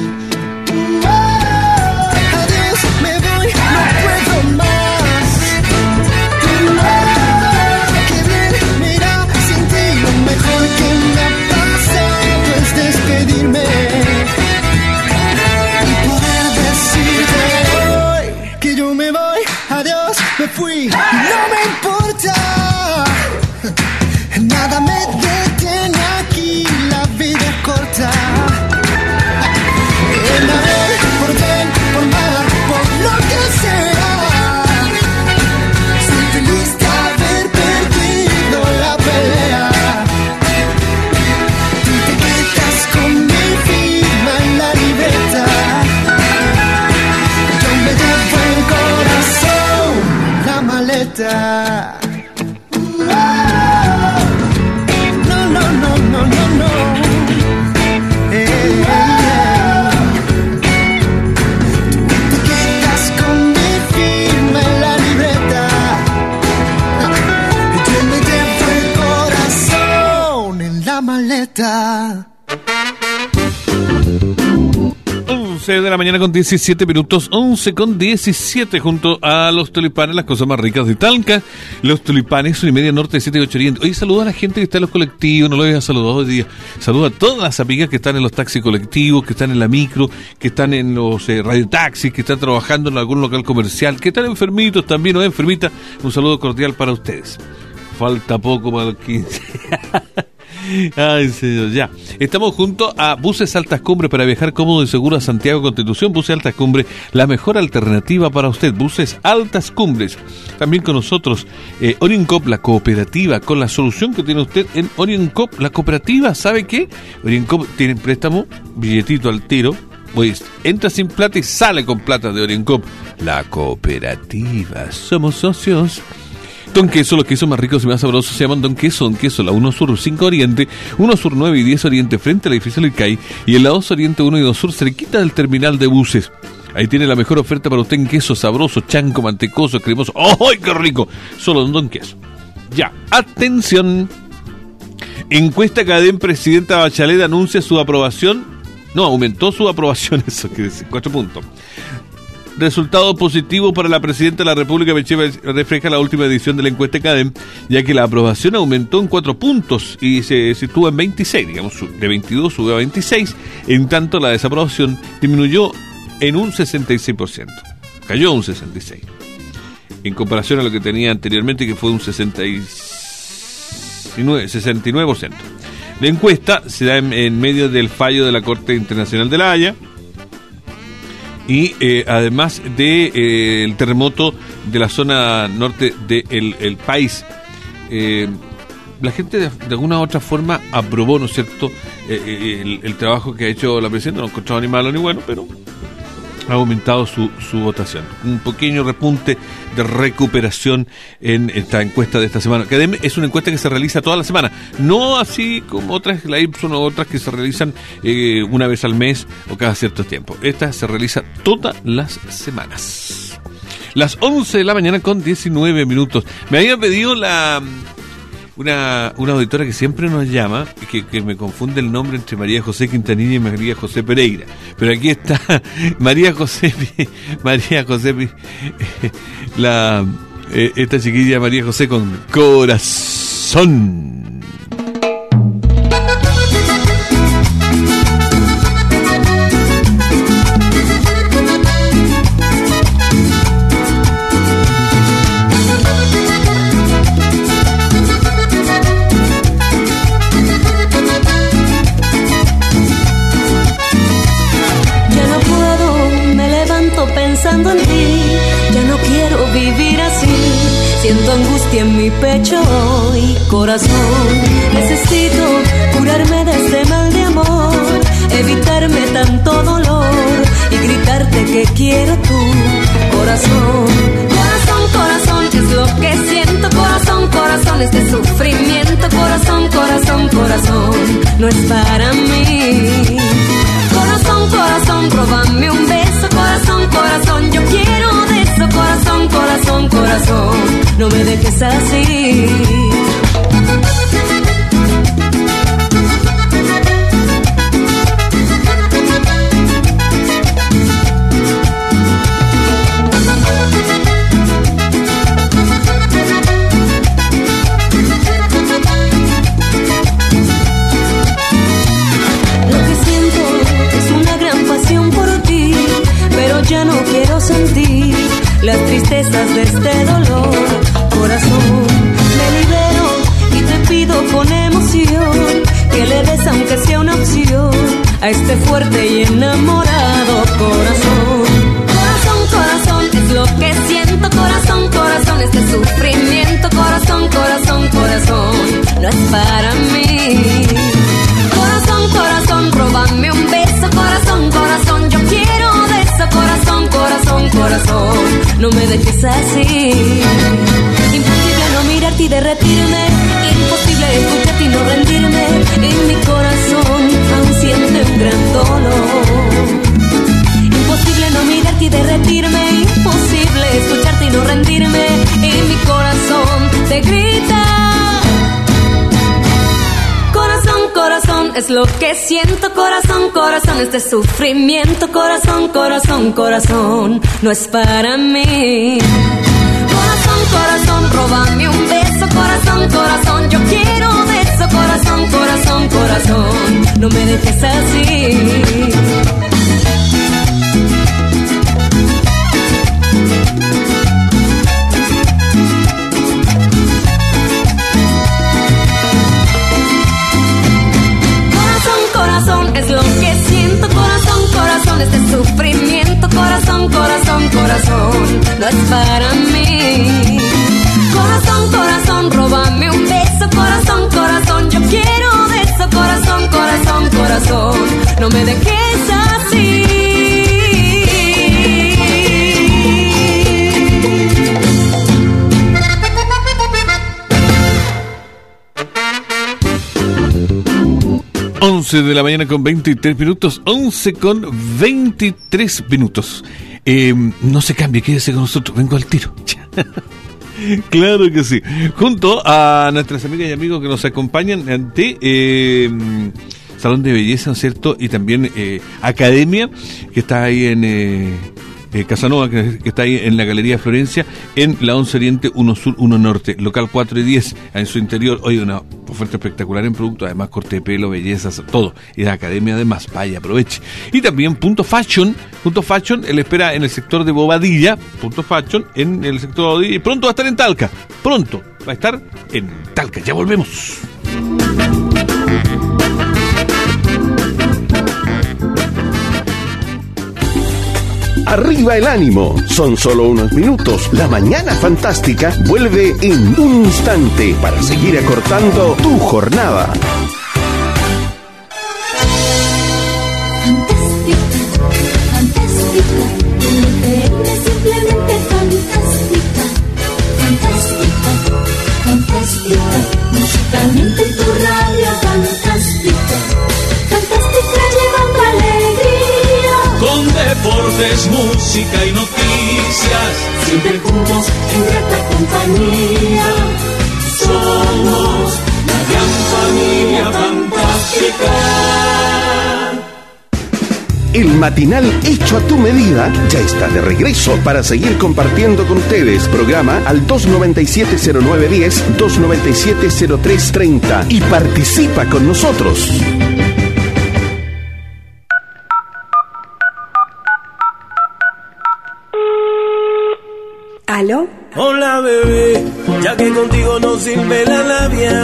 Adiós, me voy, no puedo más. Qué bien, mira, sin ti lo mejor que me ha pasado es despedirme y poder decirte hoy que yo me voy, adiós, me fui, y no me importa. Nada me detiene aquí, la vida es corta. En avión, por tren, por mar, por lo que sea. Soy feliz de haber perdido la pelea. Tú te quedas con mi firma en la libreta. Yo me llevo el corazón, la maleta. No, no, no, no, no, no. Eh, eh. Tú te quedas con mi firma en la libreta. Yo me llevo once de la mañana con diecisiete minutos, once con diecisiete, junto a los tulipanes, las cosas más ricas de Talca. Los tulipanes, una y media norte, siete y ocho oriente. Oye, saluda a la gente que está en los colectivos, no lo había saludado hoy día. Saluda a todas las amigas que están en los taxis colectivos, que están en la micro, que están en los eh, radiotaxis, que están trabajando en algún local comercial, que están enfermitos también o enfermitas. Un saludo cordial para ustedes. Falta poco para los quince. Ay, señor, ya. Estamos junto a Buses Altas Cumbres para viajar cómodo y seguro a Santiago Constitución. Buses Altas Cumbres, la mejor alternativa para usted. Buses Altas Cumbres. También con nosotros, eh, OrionCoop, la cooperativa, con la solución que tiene usted en OrionCoop, la cooperativa. ¿Sabe qué? OrionCoop tiene préstamo, billetito al tiro. Pues entra sin plata y sale con plata de OrionCoop, la cooperativa. Somos socios. Don Queso, los quesos más ricos y más sabrosos se llaman Don Queso. Don Queso, la uno Sur cinco Oriente, uno Sur nueve y diez Oriente frente al edificio del I C A I, y en la dos Oriente uno y dos Sur cerquita del terminal de buses. Ahí tiene la mejor oferta para usted en queso sabroso, chanco, mantecoso, cremoso. ¡Ay, qué rico! Solo en Don Queso. Ya, atención. Encuesta Cadem, presidenta Bachelet anuncia su aprobación. No, aumentó su aprobación, eso quiere decir, cuatro puntos. Resultado positivo para la presidenta de la República. Bachelet refleja la última edición de la encuesta Cadem, ya que la aprobación aumentó en cuatro puntos y se sitúa en veintiséis, digamos, de veintidós sube a veintiséis, en tanto la desaprobación disminuyó en un sesenta y seis por ciento, cayó un sesenta y seis por ciento, en comparación a lo que tenía anteriormente, que fue un sesenta y nueve por ciento. La encuesta se da en, en medio del fallo de la Corte Internacional de La Haya, y eh, además de eh, el terremoto de la zona norte del el país. Eh, la gente de, de alguna u otra forma aprobó, ¿no es cierto?, eh, el, el trabajo que ha hecho la presidenta. No ha encontrado ni malo ni bueno, pero ha aumentado su, su votación. Un pequeño repunte de recuperación en esta encuesta de esta semana. Que es una encuesta que se realiza toda la semana, no así como otras, la Ipsos o otras que se realizan eh, una vez al mes o cada cierto tiempo. Esta se realiza todas las semanas. Las once de la mañana con diecinueve minutos. Me habían pedido la... Una, una auditora que siempre nos llama, que, que me confunde el nombre entre María José Quintanilla y María José Pereira. Pero aquí está María José, María José, la, eh, esta chiquilla María José con corazón. Pensando en ti, ya no quiero vivir así. Siento angustia en mi pecho y corazón. Necesito curarme de este mal de amor, evitarme tanto dolor y gritarte que quiero tu corazón. Corazón, corazón, es lo que siento. Corazón, corazón, este sufrimiento. Corazón, corazón, corazón, no es para mí. Corazón, corazón, róbame un beso. Corazón, corazón, yo quiero de eso. Corazón, corazón, corazón, no me dejes así. Ya no quiero sentir las tristezas de este dolor. Corazón, me libero y te pido con emoción que le des, aunque sea una opción, a este fuerte y enamorado corazón. Corazón, corazón, es lo que siento. Corazón, corazón, este sufrimiento. Corazón, corazón, corazón, no es para mí. Corazón, corazón, róbame un beso. Corazón, corazón, yo quiero de eso. Corazón, corazón, corazón, no me dejes así. Imposible no mirarte y derretirme, imposible escucharte y no rendirme. En mi corazón aún siente un gran dolor. Imposible no mirarte y derretirme, imposible escucharte y no rendirme. En mi corazón te grita. Corazón, corazón, es es lo que siento, corazón, corazón. Este sufrimiento, corazón, corazón, corazón, no es para mí. Corazón, corazón, róbame un beso, corazón, corazón, yo quiero de eso, corazón, corazón, corazón, no me dejes así. Es lo que siento, corazón, corazón. Este sufrimiento, corazón, corazón, corazón, no es para mí. Corazón, corazón, róbame un beso, corazón, corazón, yo quiero de eso, corazón, corazón, corazón, no me dejes así. once de la mañana con veintitrés minutos, once con veintitrés minutos. Eh, no se cambie, quédese con nosotros, vengo al tiro. Claro que sí. Junto a nuestras amigas y amigos que nos acompañan de eh, Salón de Belleza, ¿no es cierto? Y también eh, Academia, que está ahí en... Eh, Eh, Casanova, que, que está ahí en la Galería Florencia, en la once Oriente, uno Sur, uno Norte, local cuatro y diez, en su interior. Hoy una oferta espectacular en productos, además corte de pelo, bellezas, todo. Y la Academia además, vaya, aproveche. Y también Punto Fashion, Punto Fashion, él espera en el sector de Bobadilla, Punto Fashion, en el sector de Bobadilla, y pronto va a estar en Talca, pronto va a estar en Talca, ya volvemos. Arriba el ánimo, son solo unos minutos. La mañana fantástica vuelve en un instante para seguir acortando tu jornada. Fantástica, fantástica, simplemente fantástica, fantástica, fantástica, musicalmente tu radio fantástica, fantástica llevando alegría. Con deportes, música y noticias, siempre juntos en grata compañía. Somos la gran familia fantástica. El matinal hecho a tu medida ya está de regreso para seguir compartiendo con ustedes. Programa al dos nueve siete cero nueve uno cero, dos nueve siete cero tres tres cero y participa con nosotros. ¿Aló? Hola bebé, ya que contigo no sirve la labia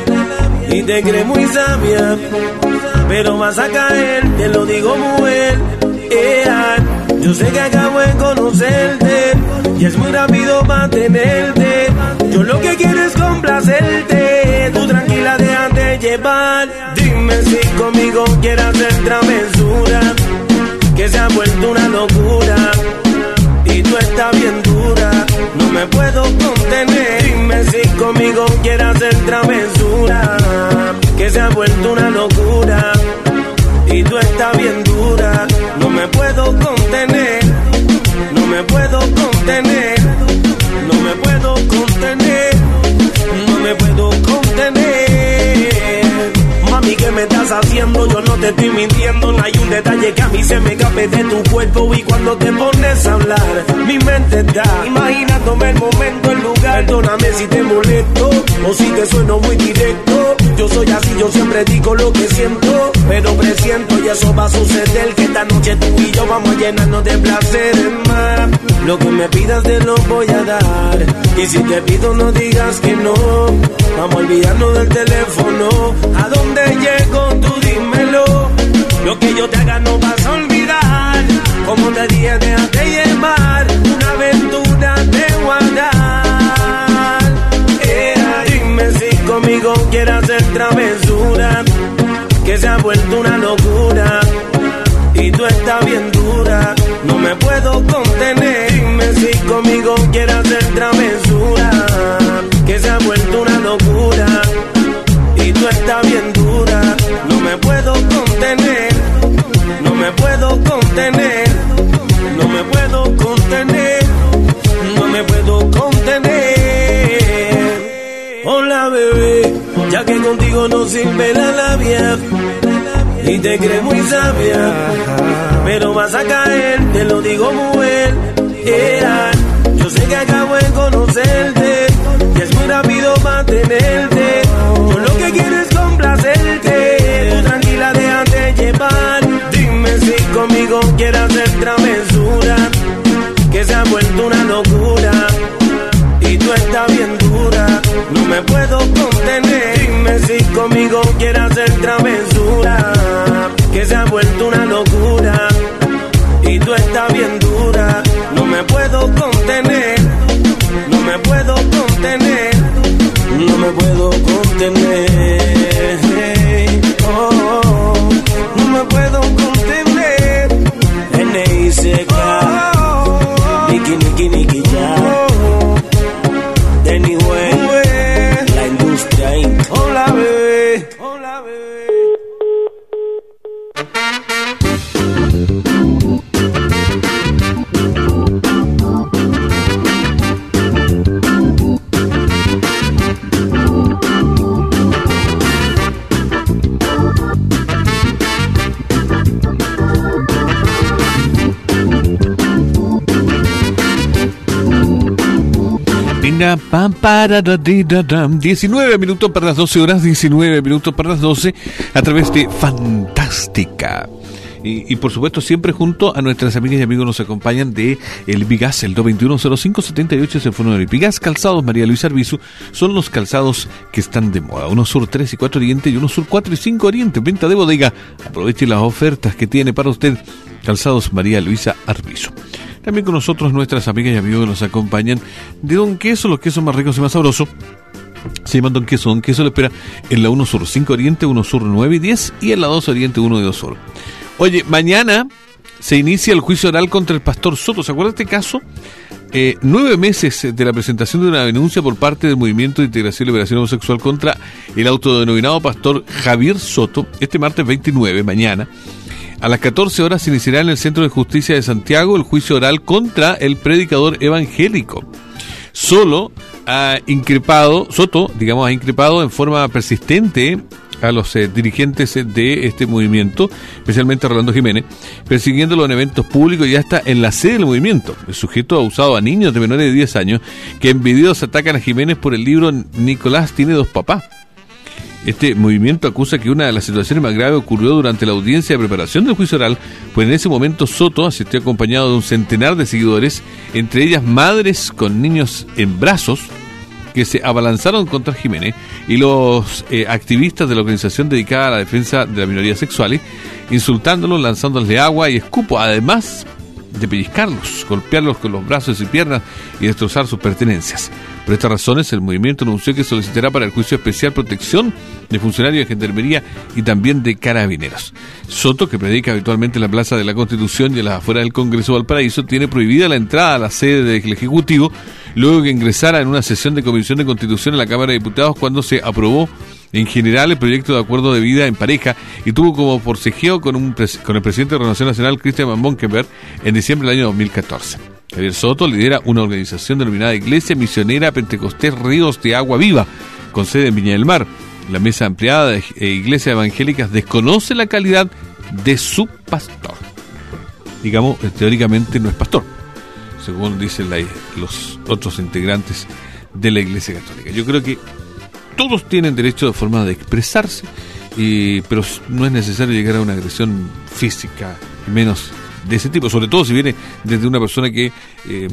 y te crees muy sabia, pero vas a caer, te lo digo muy bien. Yeah. Yo sé que acabo de conocerte y es muy rápido mantenerte. Yo lo que quiero es complacerte, tú tranquila déjate llevar. Dime si conmigo quieres hacer travesura, que se ha vuelto una locura y tú estás bien dura, no me puedo contener. Dime si conmigo quieres hacer travesura, que se ha vuelto una locura y tú estás bien dura, no me puedo contener, no me puedo contener, no me puedo contener, no me puedo contener. Mami, ¿qué me estás haciendo? Yo no te estoy mintiendo, no hay un detalle que a mí se me escape de tu cuerpo. Y cuando te pones a hablar, mi mente está imaginándome el momento, el lugar. Perdóname si te molesto o si te sueno muy directo. Yo soy así, yo siempre digo lo que siento, pero presiento y eso va a suceder, que esta noche tú y yo vamos a llenarnos de placeres más. Lo que me pidas te lo voy a dar, y si te pido no digas que no. Vamos a olvidarnos del teléfono, ¿a dónde llego? Tú dímelo. Lo que yo te haga no vas a olvidar. Como te dije, déjate llevar, una aventura te voy a dar. Yeah. Dime si conmigo quieres hacer travesura, que se ha vuelto una locura y tú estás bien dura, no me puedo contener. Dime si conmigo quieres hacer travesura, que se ha vuelto una locura y tú estás bien dura, no me puedo contener, no me puedo contener, no me puedo contener, no me puedo contener. Hola bebé, ya que contigo no sirve la labia y te crees muy sabia, pero vas a caer, te lo digo muy bien. Yeah. Yo sé que acabo de conocerte y es muy rápido mantenerte. Yo lo que quiero es complacerte. Tú tranquila, déjate llevar. Dime si conmigo quieres hacer travesura, que se ha vuelto una locura y tú estás bien dura. No me puedo contener. Dime si conmigo quieres hacer travesura, que se ha vuelto una locura y tú estás bien dura. No me puedo contener, no me puedo contener, no me puedo contener. Oh, oh, no me puedo contener. N I C K, Niki, Niki, Niki, ya. Anyway, la industria Inc. Hola, bebé. Hola, bebé. diecinueve minutos para las doce horas, diecinueve minutos para las doce, a través de Fantástica. Y, y por supuesto siempre junto a nuestras amigas y amigos nos acompañan de el Bigas, el dos veintiuno cero cinco setenta y ocho es el fono del Bigas. Calzados María Luisa Arbizu son los calzados que están de moda. Uno Sur tres y cuatro Oriente y uno Sur cuatro y cinco Oriente. Venta de bodega. Aproveche las ofertas que tiene para usted Calzados María Luisa Arbizu. También con nosotros nuestras amigas y amigos que nos acompañan de Don Queso, los quesos más ricos y más sabrosos. Se llaman Don Queso. Don Queso le espera en la uno Sur cinco Oriente, uno Sur nueve y diez y en la dos Oriente uno y dos Sur. Oye, mañana se inicia el juicio oral contra el pastor Soto. ¿Se acuerda de este caso? Eh, nueve meses de la presentación de una denuncia por parte del Movimiento de Integración y Liberación Homosexual contra el autodenominado pastor Javier Soto. Este martes veintinueve, mañana, a las catorce horas se iniciará en el Centro de Justicia de Santiago el juicio oral contra el predicador evangélico. Solo ha increpado, Soto, digamos, ha increpado en forma persistente a los eh, dirigentes de este movimiento, especialmente a Rolando Jiménez, persiguiéndolo en eventos públicos y hasta en la sede del movimiento. El sujeto ha abusado a niños de menores de diez años que en videos atacan a Jiménez por el libro Nicolás tiene dos papás. Este movimiento acusa que una de las situaciones más graves ocurrió durante la audiencia de preparación del juicio oral, pues en ese momento Soto asistió acompañado de un centenar de seguidores, entre ellas madres con niños en brazos, que se abalanzaron contra Jiménez y los eh, activistas de la organización dedicada a la defensa de las minorías sexuales, insultándolos, lanzándoles agua y escupo, además de pellizcarlos, golpearlos con los brazos y piernas y destrozar sus pertenencias. Por estas razones, el movimiento anunció que solicitará para el juicio especial protección de funcionarios de Gendarmería y también de carabineros. Soto, que predica habitualmente en la Plaza de la Constitución y a las afueras del Congreso de Valparaíso, tiene prohibida la entrada a la sede del Ejecutivo luego que ingresara en una sesión de Comisión de Constitución en la Cámara de Diputados cuando se aprobó en general el proyecto de acuerdo de vida en pareja y tuvo como forcejeo con, un pres- con el presidente de Renovación Nacional, Christian Van Bonkenberg, en diciembre del año dos mil catorce. Javier Soto lidera una organización denominada Iglesia Misionera Pentecostés Ríos de Agua Viva, con sede en Viña del Mar. La mesa ampliada de eh, iglesias evangélicas desconoce la calidad de su pastor. Digamos, teóricamente no es pastor, según dicen la, los otros integrantes de la Iglesia Católica. Yo creo que todos tienen derecho de forma de expresarse, y, pero no es necesario llegar a una agresión física, y menos de ese tipo, sobre todo si viene desde una persona que eh,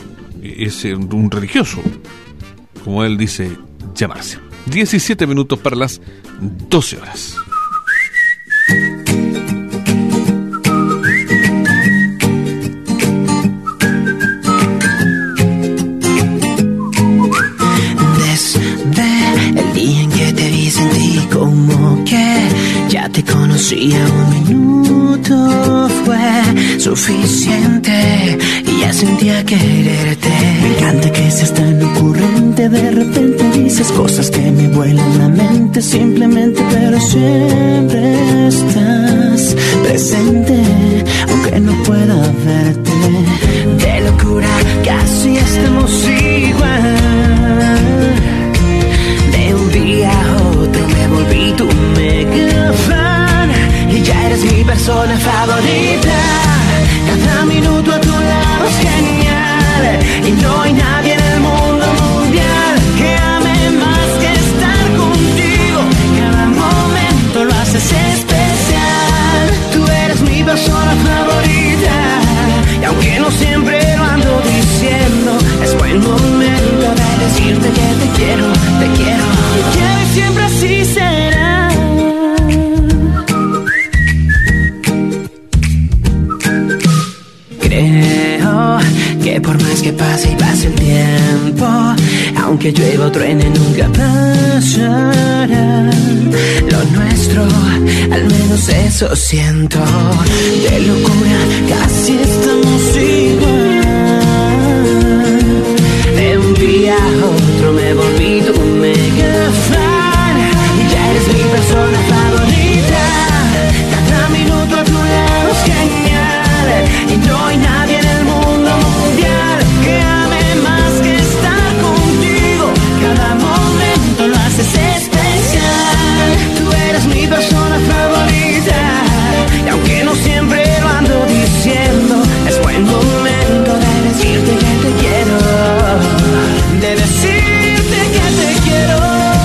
es un religioso, como él dice llamarse. diecisiete minutos para las doce horas. Como que ya te conocía, un minuto fue suficiente y ya sentía quererte. Me encanta que seas tan ocurrente, de repente dices cosas que me vuelan la mente simplemente, pero siempre estás presente, aunque no pueda verte. De locura casi estamos igual. De un día a otro me volví tu mega fan y ya y no hay nadie en el mundo mundial que ame más que estar contigo. Cada momento lo haces especial. Tú eres mi persona favorita y aunque no siempre lo ando diciendo, es buen momento de decirte que te quiero, te quiero, te quiero y siempre así será. Creo que por más que pase y pase el tiempo, aunque llueva o truene nunca pasará. Lo nuestro, al menos eso siento. De locura casi estamos igual. De un día a otro me volví tu mega fan. Ya eres mi persona favorita. Cada minuto a tu lado es genial. Y no hay nadie en el mundo mundial que ame más que estar contigo. Cada momento lo haces especial. Tú eres mi persona favorita y aunque no siempre lo ando diciendo, es buen momento de decirte que te quiero, de decirte que te quiero.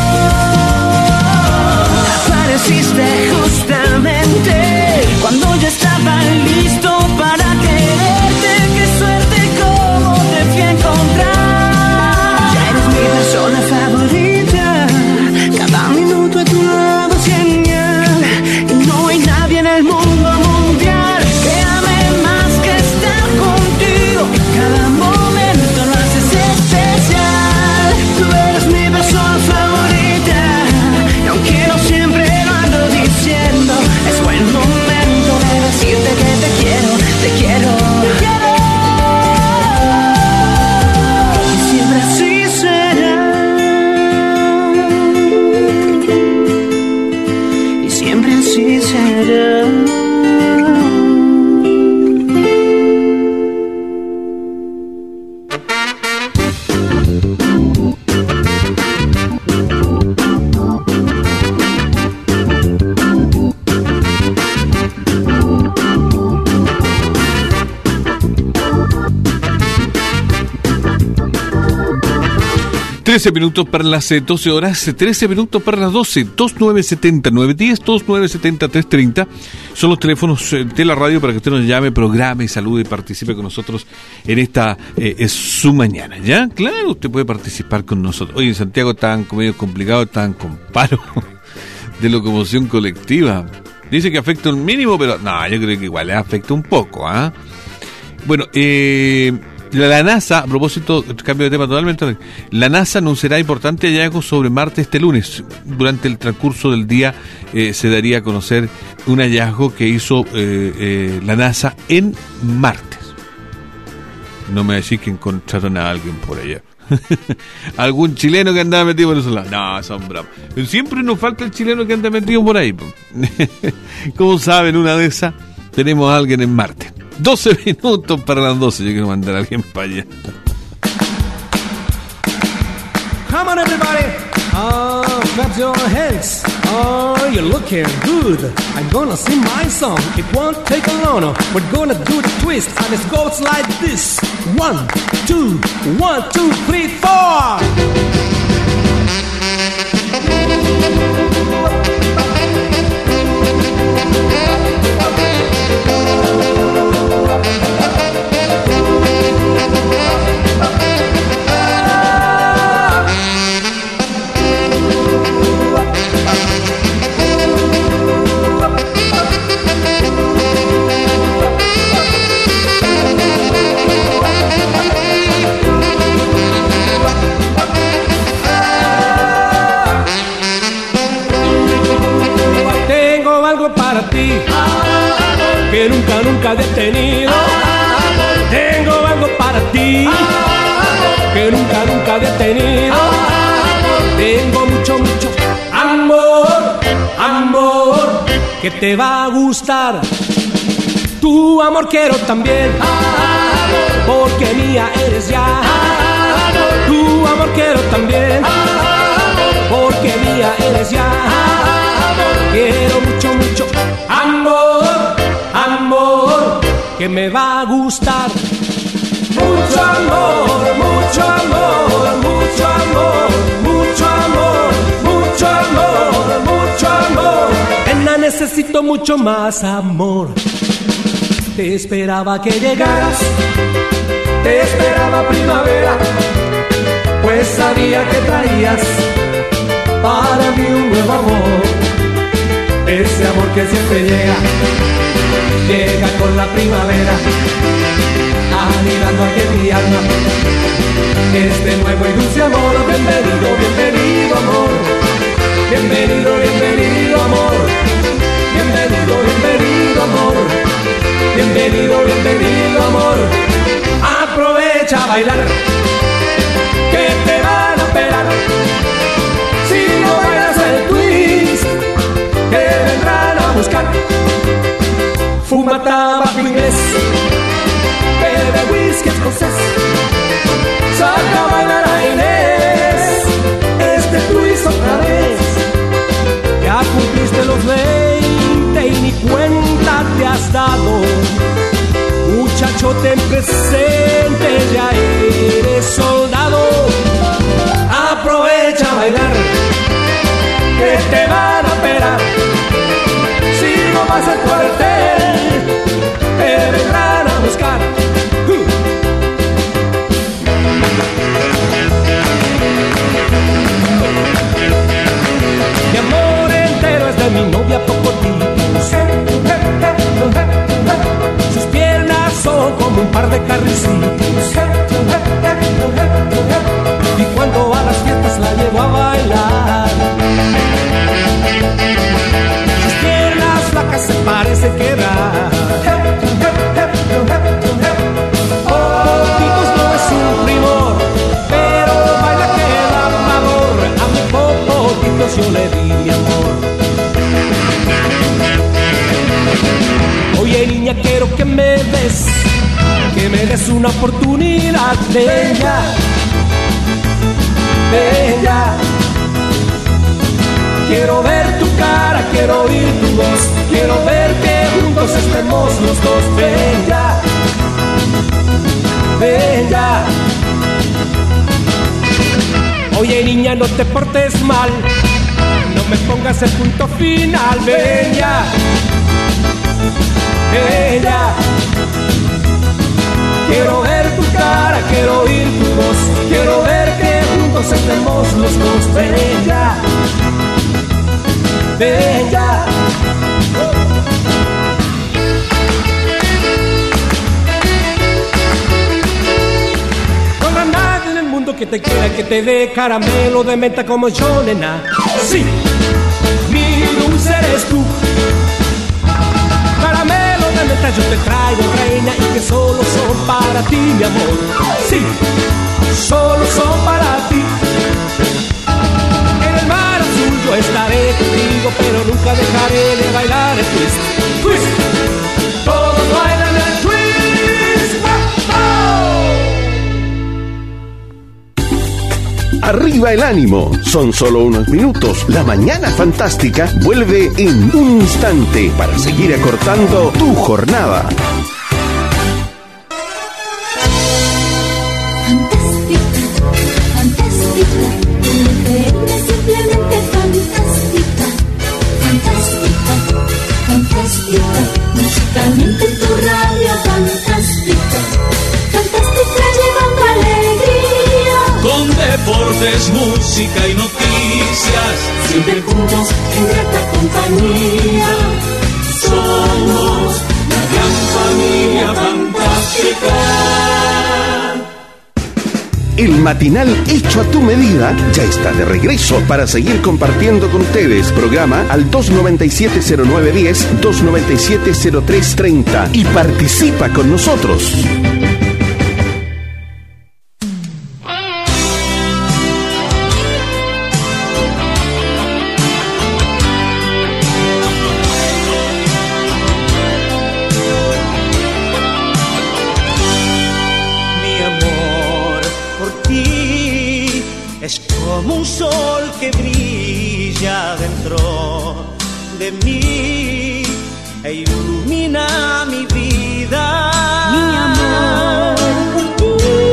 Apareciste justamente cuando yo estaba listo para quererte. Qué suerte como te fui a encontrar. Ya eres mi persona favorita. Cada minuto a tu lado es genial. Y no hay nadie en el mundo mundial que ame más que estar contigo. Cada momento lo haces especial. Tú eres mi persona favorita y aunque no siempre lo ando diciendo, es buen momento de decirte que te quiero, te quiero, te quiero. Y siempre así será. Y siempre así será. trece minutos para las doce horas, trece minutos para las doce, dos nueve siete cero, nueve uno cero, dos nueve siete cero, tres tres cero, son los teléfonos de la radio para que usted nos llame, programe, salude y participe con nosotros en esta, eh, es su mañana, ¿ya? Claro, usted puede participar con nosotros. Oye, en Santiago están medio complicados, están con paro de locomoción colectiva. Dice que afecta un mínimo, pero no, yo creo que igual le afecta un poco, ¿ah? ¿eh? Bueno, eh... La NASA, a propósito, cambio de tema totalmente, la NASA anunciará importantes hallazgos sobre Marte este lunes. Durante el transcurso del día eh, se daría a conocer un hallazgo que hizo eh, eh, la NASA en Marte. No me decís que encontraron a alguien por allá. Algún chileno que andaba metido por esos lados. No, son bravos. Siempre nos falta el chileno que anda metido por ahí. Como saben, una de esas tenemos a alguien en Marte. doce minutos para las doce. Yo quiero mandar a alguien para allá. Come on, everybody. Oh, clap your hands. Oh, you're looking good. I'm gonna sing my song. It won't take long. We're gonna do the twist, and it goes like this. One, two, one, two, three, four. Para ti, que nunca, nunca he tenido. Tengo algo para ti, que nunca, nunca he tenido. Tengo mucho, mucho amor, amor, que te va a gustar. Tu amor quiero también, porque mía eres ya. Tu amor quiero también, porque mía eres ya. Quiero mucho, mucho amor, amor, que me va a gustar. Mucho mucho amor, mucho amor, mucho amor, mucho amor, mucho amor, mucho amor. Nena, necesito mucho más amor. Te esperaba que llegaras, te esperaba primavera, pues sabía que traías para mí un nuevo amor. Ese amor que siempre llega, llega con la primavera, anidando aquí en mi alma. Este nuevo y dulce amor, bienvenido, bienvenido amor. Bienvenido, bienvenido amor. Bienvenido, bienvenido amor. Bienvenido, bienvenido amor. Aprovecha a bailar, que te van a esperar. Si no bailas el twist, te vendrán a buscar. Fuma tabaco inglés, bebe whisky escocés, saca a bailar a Inés, este twist otra vez. Ya cumpliste los veinte y ni cuenta te has dado. Muchacho, ten presente, ya eres soldado. Aprovecha a bailar, que te van a esperar. Si no vas al cuartel, te vendrán a buscar. Uh. Mi amor entero es de mi novia Popotito. Sus piernas son como un par de carricitos. Y cuando a las fiestas la llevo a bailar, sus piernas flacas se parecen quebrar. Popotitos no es un primor, pero baila que da amor. A mi Popotitos yo le di mi amor. Oye niña, quiero que me des, que me des una oportunidad. Ven ya, ven ya. Quiero ver tu cara, quiero oír tu voz, quiero ver que juntos estemos los dos. Ven ya, ven ya. Oye niña, no te portes mal, no me pongas el punto final. Ven ya, ven ya. Quiero ver tu cara, quiero oír tu voz, quiero ver que juntos estemos los dos. Ven ya, ven ya. No habrá nadie en el mundo que te quiera, que te dé caramelo de menta como yo, nena. Sí, mi dulce eres tú. Caramelo de menta yo te traigo, reina, y que solo son para ti, mi amor. Sí, solo son para ti. En el mar azul yo estaré contigo, pero nunca dejaré de bailar el twist. Twist, todos bailan el twist. ¡Oh! Arriba el ánimo, son solo unos minutos. La mañana fantástica vuelve en un instante para seguir acortando tu jornada. Simplemente fantástica, fantástica, fantástica, musicalmente en tu radio fantástica, fantástica llevando alegría, con deportes, música y noticias, siempre juntos en grata compañía, somos la gran familia fantástica. El matinal hecho a tu medida ya está de regreso para seguir compartiendo con ustedes. Programa al dos nueve siete cero nueve uno cero, dos nueve siete cero tres tres cero y participa con nosotros. Como un sol que brilla dentro de mí e ilumina mi vida. Mi amor por ti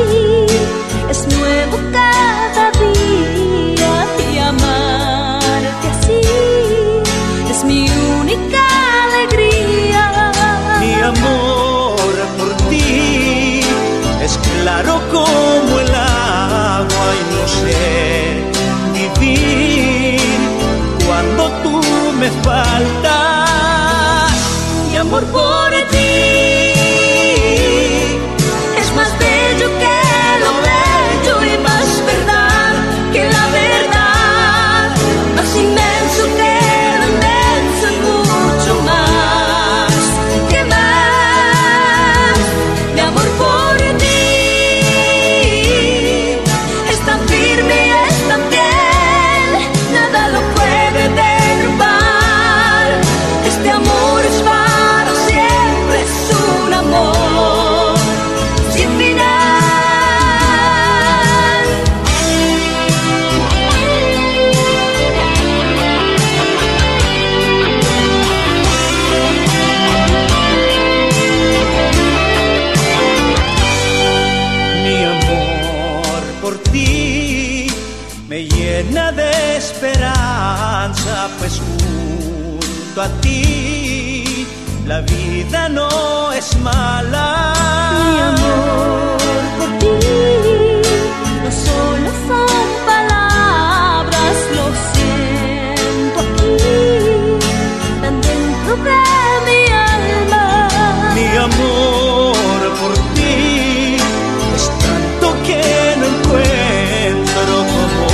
por ti me llena de esperanza, pues junto a ti la vida no es mala. Mi amor por ti no solo son palabras, lo siento aquí, tan dentro de mi alma. Mi amor por ti es tanto que no encuentro cómo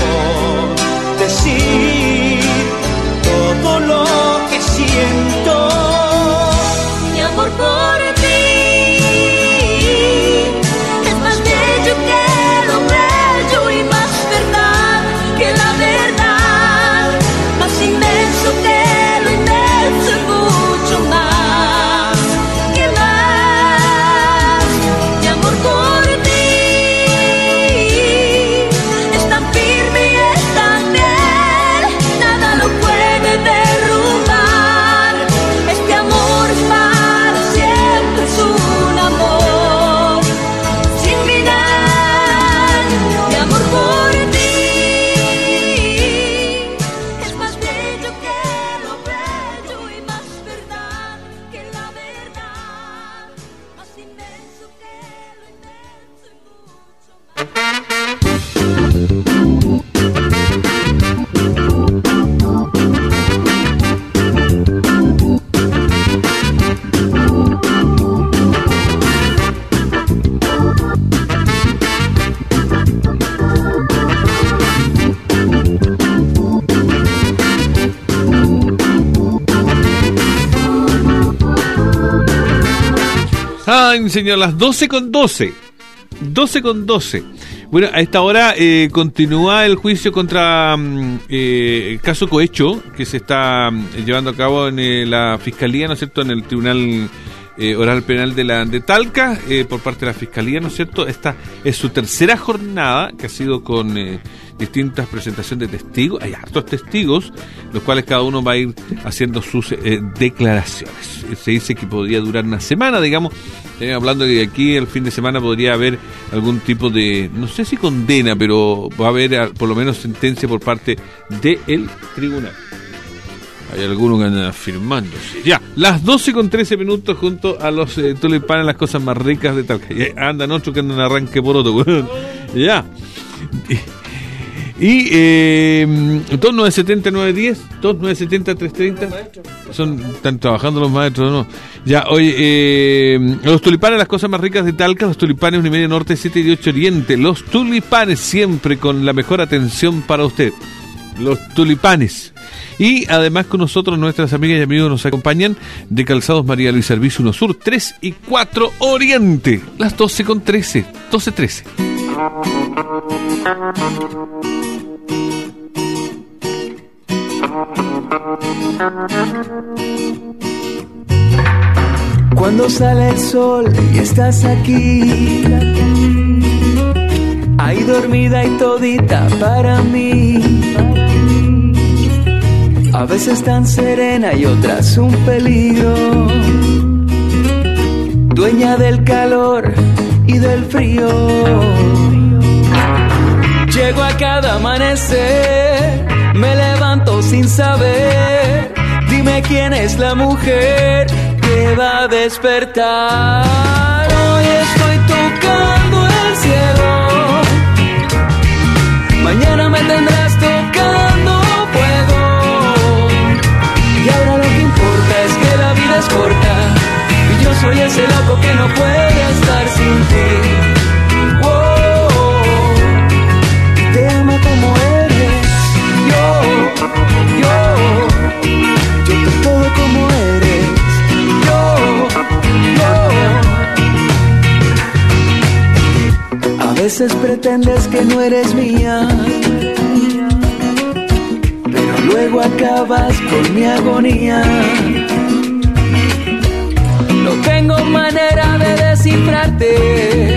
decir todo lo que siento. Mi amor por ti es más bello que lo bello y más verdad que la verdad, más inmenso que lo inmenso y mucho más que más. Mi amor por ti es tan firme y es tan fiel, nada lo puede derrumbar. Este amor es para siempre, es un amor sin final. Mi amor por ti es más bello que lo bello y más verdad que la verdad, más inmenso que lo inmenso y mucho Ay, señor, las doce con doce. doce con doce. Bueno, a esta hora eh, continúa el juicio contra mm, eh, el caso Cohecho, que se está mm, llevando a cabo en eh, la Fiscalía, ¿no es cierto?, en el Tribunal eh, Oral Penal de la de Talca, eh, por parte de la Fiscalía, ¿no es cierto? Esta es su tercera jornada, que ha sido con eh, distintas presentaciones de testigos. Hay hartos testigos, los cuales cada uno va a ir haciendo sus eh, declaraciones. Se dice que podría durar una semana, digamos. Estamos hablando de que aquí el fin de semana podría haber algún tipo de, no sé si condena, pero va a haber por lo menos sentencia por parte del tribunal. Hay algunos que andan afirmándose. Ya, las doce con trece minutos junto a los eh, tulipanes, las cosas más ricas de Talca. Y andan otros que andan arranque por otro. Ya. Y eh, dos nueve siete cero nueve uno cero, dos nueve siete cero tres treinta. Son, están trabajando los maestros, ¿no? Ya, oye, eh, los tulipanes, las cosas más ricas de Talca, los tulipanes un y medio norte, siete y ocho oriente. Los tulipanes siempre con la mejor atención para usted. Los tulipanes. Y además con nosotros nuestras amigas y amigos nos acompañan de Calzados María Luis Servicio uno Sur, tres y cuatro Oriente. Las doce con trece, doce trece. Cuando sale el sol y estás aquí, ahí dormida y todita para mí. A veces tan serena y otras un peligro, dueña del calor y del frío. Llego a cada amanecer, me levanto sin saber. Dime quién es la mujer que va a despertar. Hoy estoy tocando el cielo, mañana me tendrás tocando fuego. Y ahora lo que importa es que la vida es corta y yo soy ese loco que no puede estar sin ti. Oh, te amo como eres, yo, yo, yo te todo como eres, yo, yo. A veces pretendes que no eres mía, pero luego acabas con mi agonía. No tengo manera de descifrarte,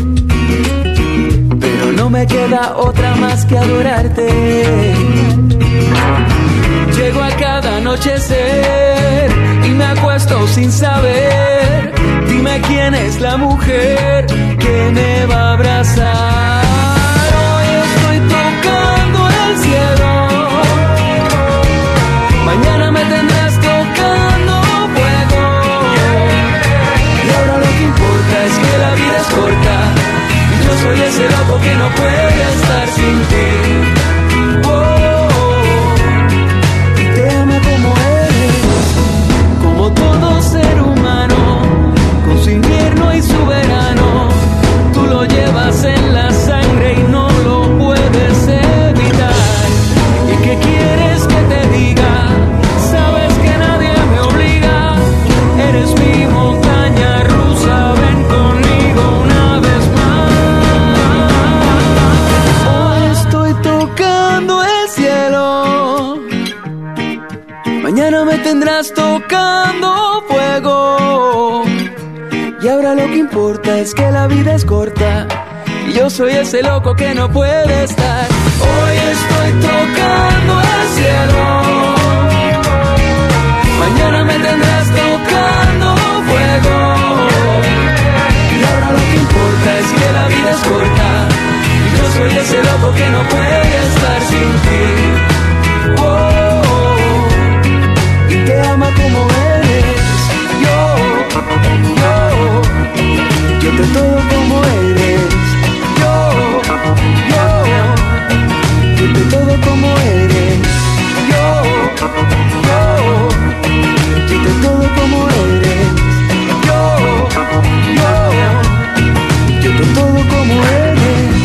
pero no me queda otra más que adorarte. Llego a cada anochecer y me acuesto sin saber. Dime quién es la mujer que me va a abrazar. Mañana me tendrás tocando fuego. Y ahora lo que importa es que la vida es corta y yo soy ese loco que no puede estar. Hoy estoy tocando el cielo, mañana me tendrás tocando fuego. Y ahora lo que importa es que la vida es corta y yo soy ese loco que no puede estar sin ti. Oh, y te ama como eres. Yo, yo, yo te todo como eres. Yo, yo, yo te todo como eres. Yo, yo, yo te todo como eres. Yo, yo, yo te todo como eres.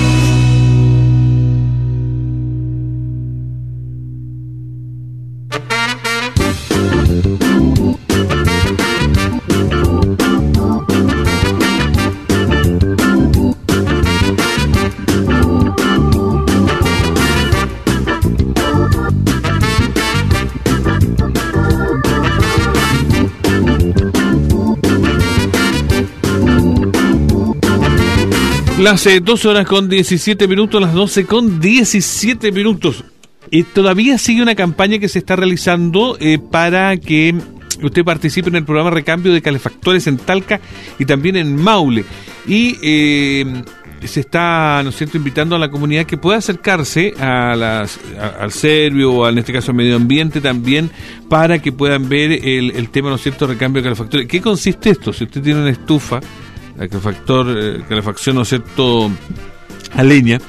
Las eh, doce horas con diecisiete minutos, las doce con diecisiete minutos. Y todavía sigue una campaña que se está realizando eh, para que usted participe en el programa Recambio de Calefactores en Talca y también en Maule. Y eh, se está, ¿no es cierto?, invitando a la comunidad que pueda acercarse a las, a, al Servio o en este caso al medio ambiente también, para que puedan ver el, el tema, ¿no es cierto?, recambio de calefactores. ¿Qué consiste esto? Si usted tiene una estufa, la calefactor, eh, calefacción, ¿no es cierto?, a leña,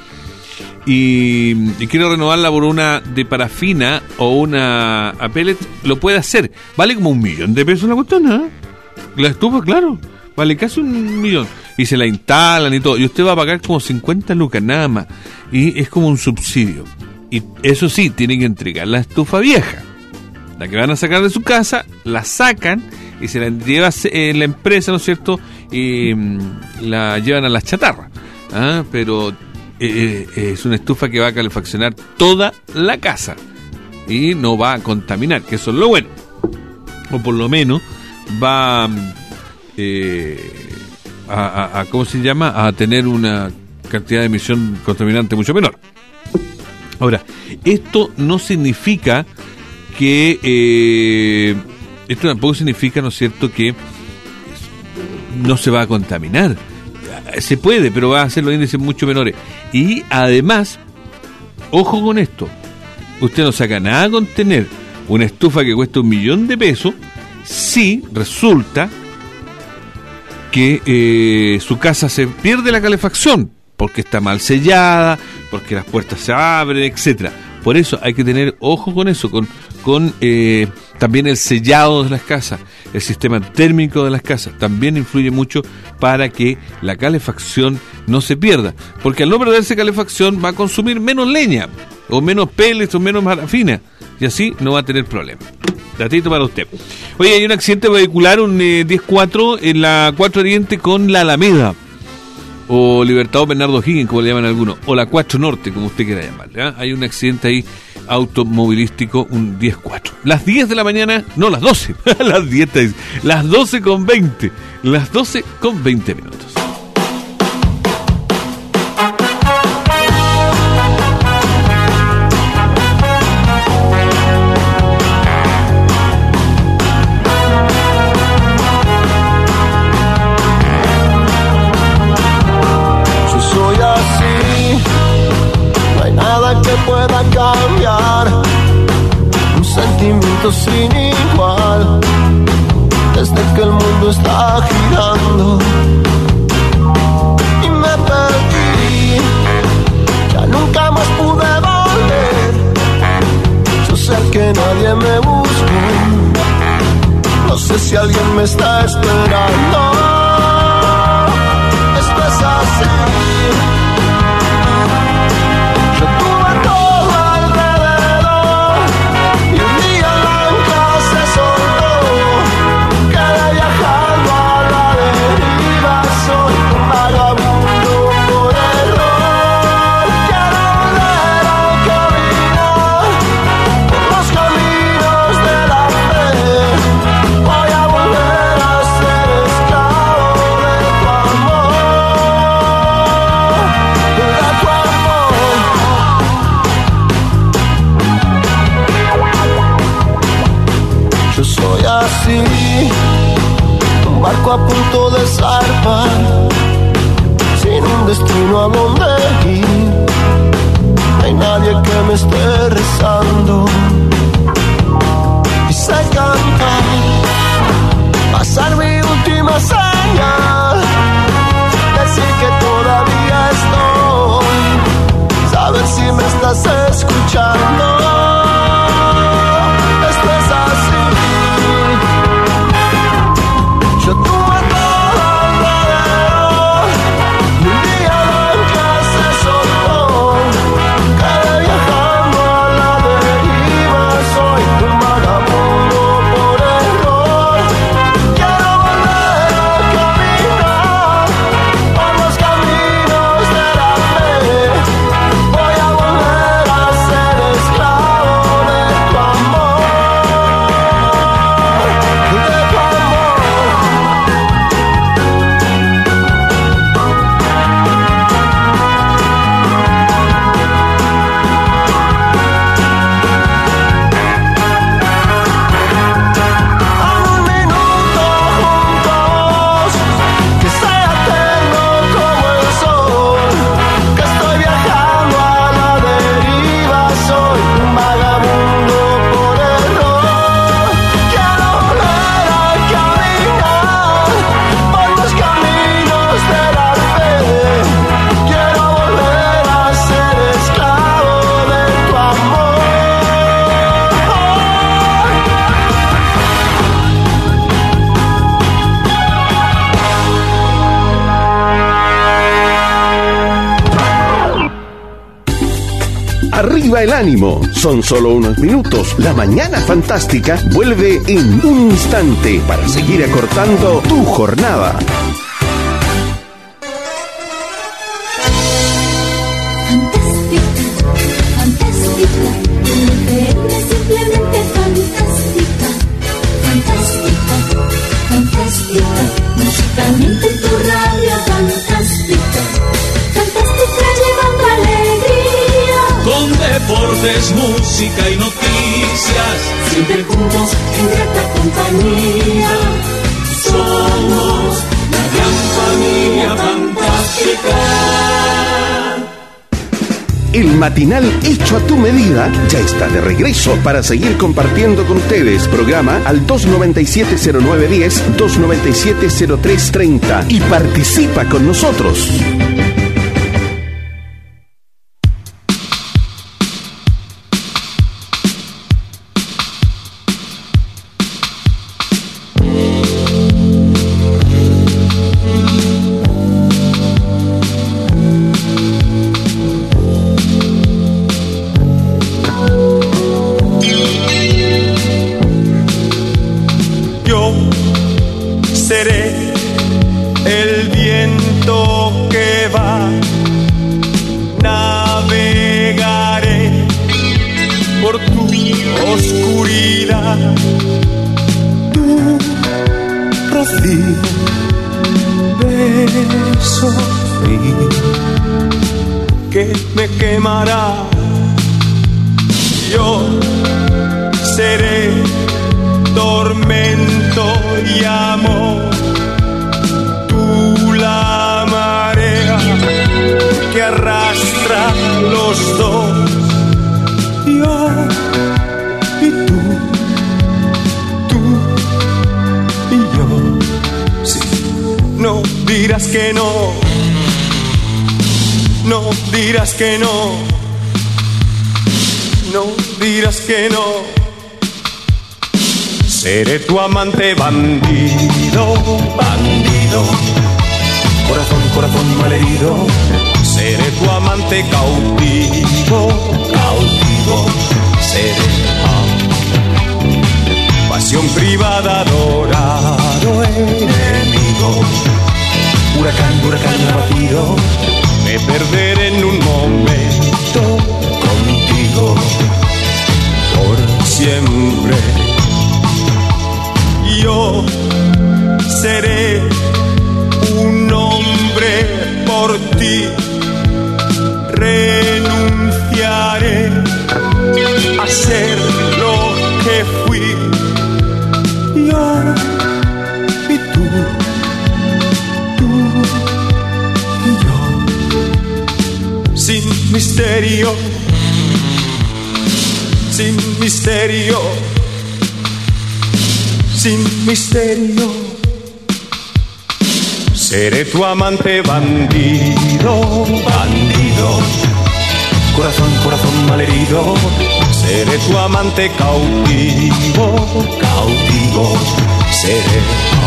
y, y quiere renovarla por una de parafina o una a pellet, lo puede hacer. Vale como un millón de pesos la cuestión, ¿eh? La estufa, claro, vale casi un millón. Y se la instalan y todo, y usted va a pagar como cincuenta lucas nada más, y es como un subsidio. Y eso sí, tienen que entregar la estufa vieja, la que van a sacar de su casa, la sacan y se la lleva eh, la empresa, ¿no es cierto?, y mm, la llevan a las chatarras. ¿Ah? Pero eh, eh, es una estufa que va a calefaccionar toda la casa y no va a contaminar, que eso es lo bueno. O por lo menos va eh, a, a, a, ¿cómo se llama?, a tener una cantidad de emisión contaminante mucho menor. Ahora, esto no significa que... Eh, esto tampoco significa, ¿no es cierto?, que no se va a contaminar. Se puede, pero va a hacer los índices mucho menores. Y además, ojo con esto, usted no saca nada con tener una estufa que cuesta un millón de pesos si resulta que eh, su casa se pierde la calefacción, porque está mal sellada, porque las puertas se abren, etcétera. Por eso hay que tener ojo con eso, con, con eh, también el sellado de las casas, el sistema térmico de las casas, también influye mucho para que la calefacción no se pierda, porque al no perderse calefacción va a consumir menos leña, o menos pellets, o menos parafina, y así no va a tener problema. Datito para usted. Oye, hay un accidente vehicular, un eh, diez cuatro en la cuatro Oriente con la Alameda, o Libertador Bernardo Higgins, como le llaman algunos, o la cuatro Norte, como usted quiera llamarle, ¿eh? Hay un accidente ahí automovilístico, un diez cuatro. Las diez de la mañana, no, las doce, las diez, las doce con veinte, las doce con veinte minutos. Pueda cambiar un sentimiento sin igual desde que el mundo está girando y me perdí, ya nunca más pude volver. Yo sé que nadie me buscó, no sé si alguien me está esperando. Esto es así. Caminos de la así, un barco a punto de zarpar, sin un destino a donde ir. No hay nadie que me esté rezando. Y sé cantar, pasar mi última señal, decir que todavía estoy, saber si me estás escuchando. Esto es así. Yo tuve todo alrededor y un día nunca se soltó. Quedé viajando a la deriva, soy un vagabundo por error. Quiero volver a caminar por los caminos de la fe. Voy a volver a ser esclavo de tu amor, de tu amor. Dame un minuto junto a vos, que sea eterno como el sol, que estoy viajando a la deriva, soy un vagabundo por error. Quiero volver a caminar por los caminos de la fe. Quiero volver a ser esclavo de tu amor. Arriba el ánimo, son solo unos minutos. La mañana fantástica vuelve en un instante para seguir acortando tu jornada. Fantástica, increíble, simplemente fantástica, fantástica, fantástica, musicalmente en tu radio, fantástica, fantástica llevando alegría, Con deportes, música y noticias, siempre juntos en grata compañía. somos la gran familia fantástica. El matinal hecho a tu medida ya está de regreso para seguir compartiendo con ustedes. Programa al dos nueve siete cero nueve uno cero, dos nueve siete cero tres tres cero y participa con nosotros. Yo seré el viento que va, navegaré por tu oscuridad. Tu rocío, beso frío que me quemará. Yo seré tormento y amor, tú la marea que arrastra los dos, yo y tú, tú y yo. Sí, no dirás que no, no dirás que no, no dirás que no. Seré tu amante bandido, bandido, corazón, corazón malherido. Seré tu amante cautivo, cautivo. Seré ah, pasión privada, adorado enemigo. Huracán, huracán abatido. Me perderé en un momento contigo por siempre. Yo seré un hombre por ti, renunciaré a ser lo que fui. Yo misterio, sin misterio, sin misterio. Seré tu amante bandido, bandido. Corazón, corazón malherido. Seré tu amante cautivo, cautivo. Seré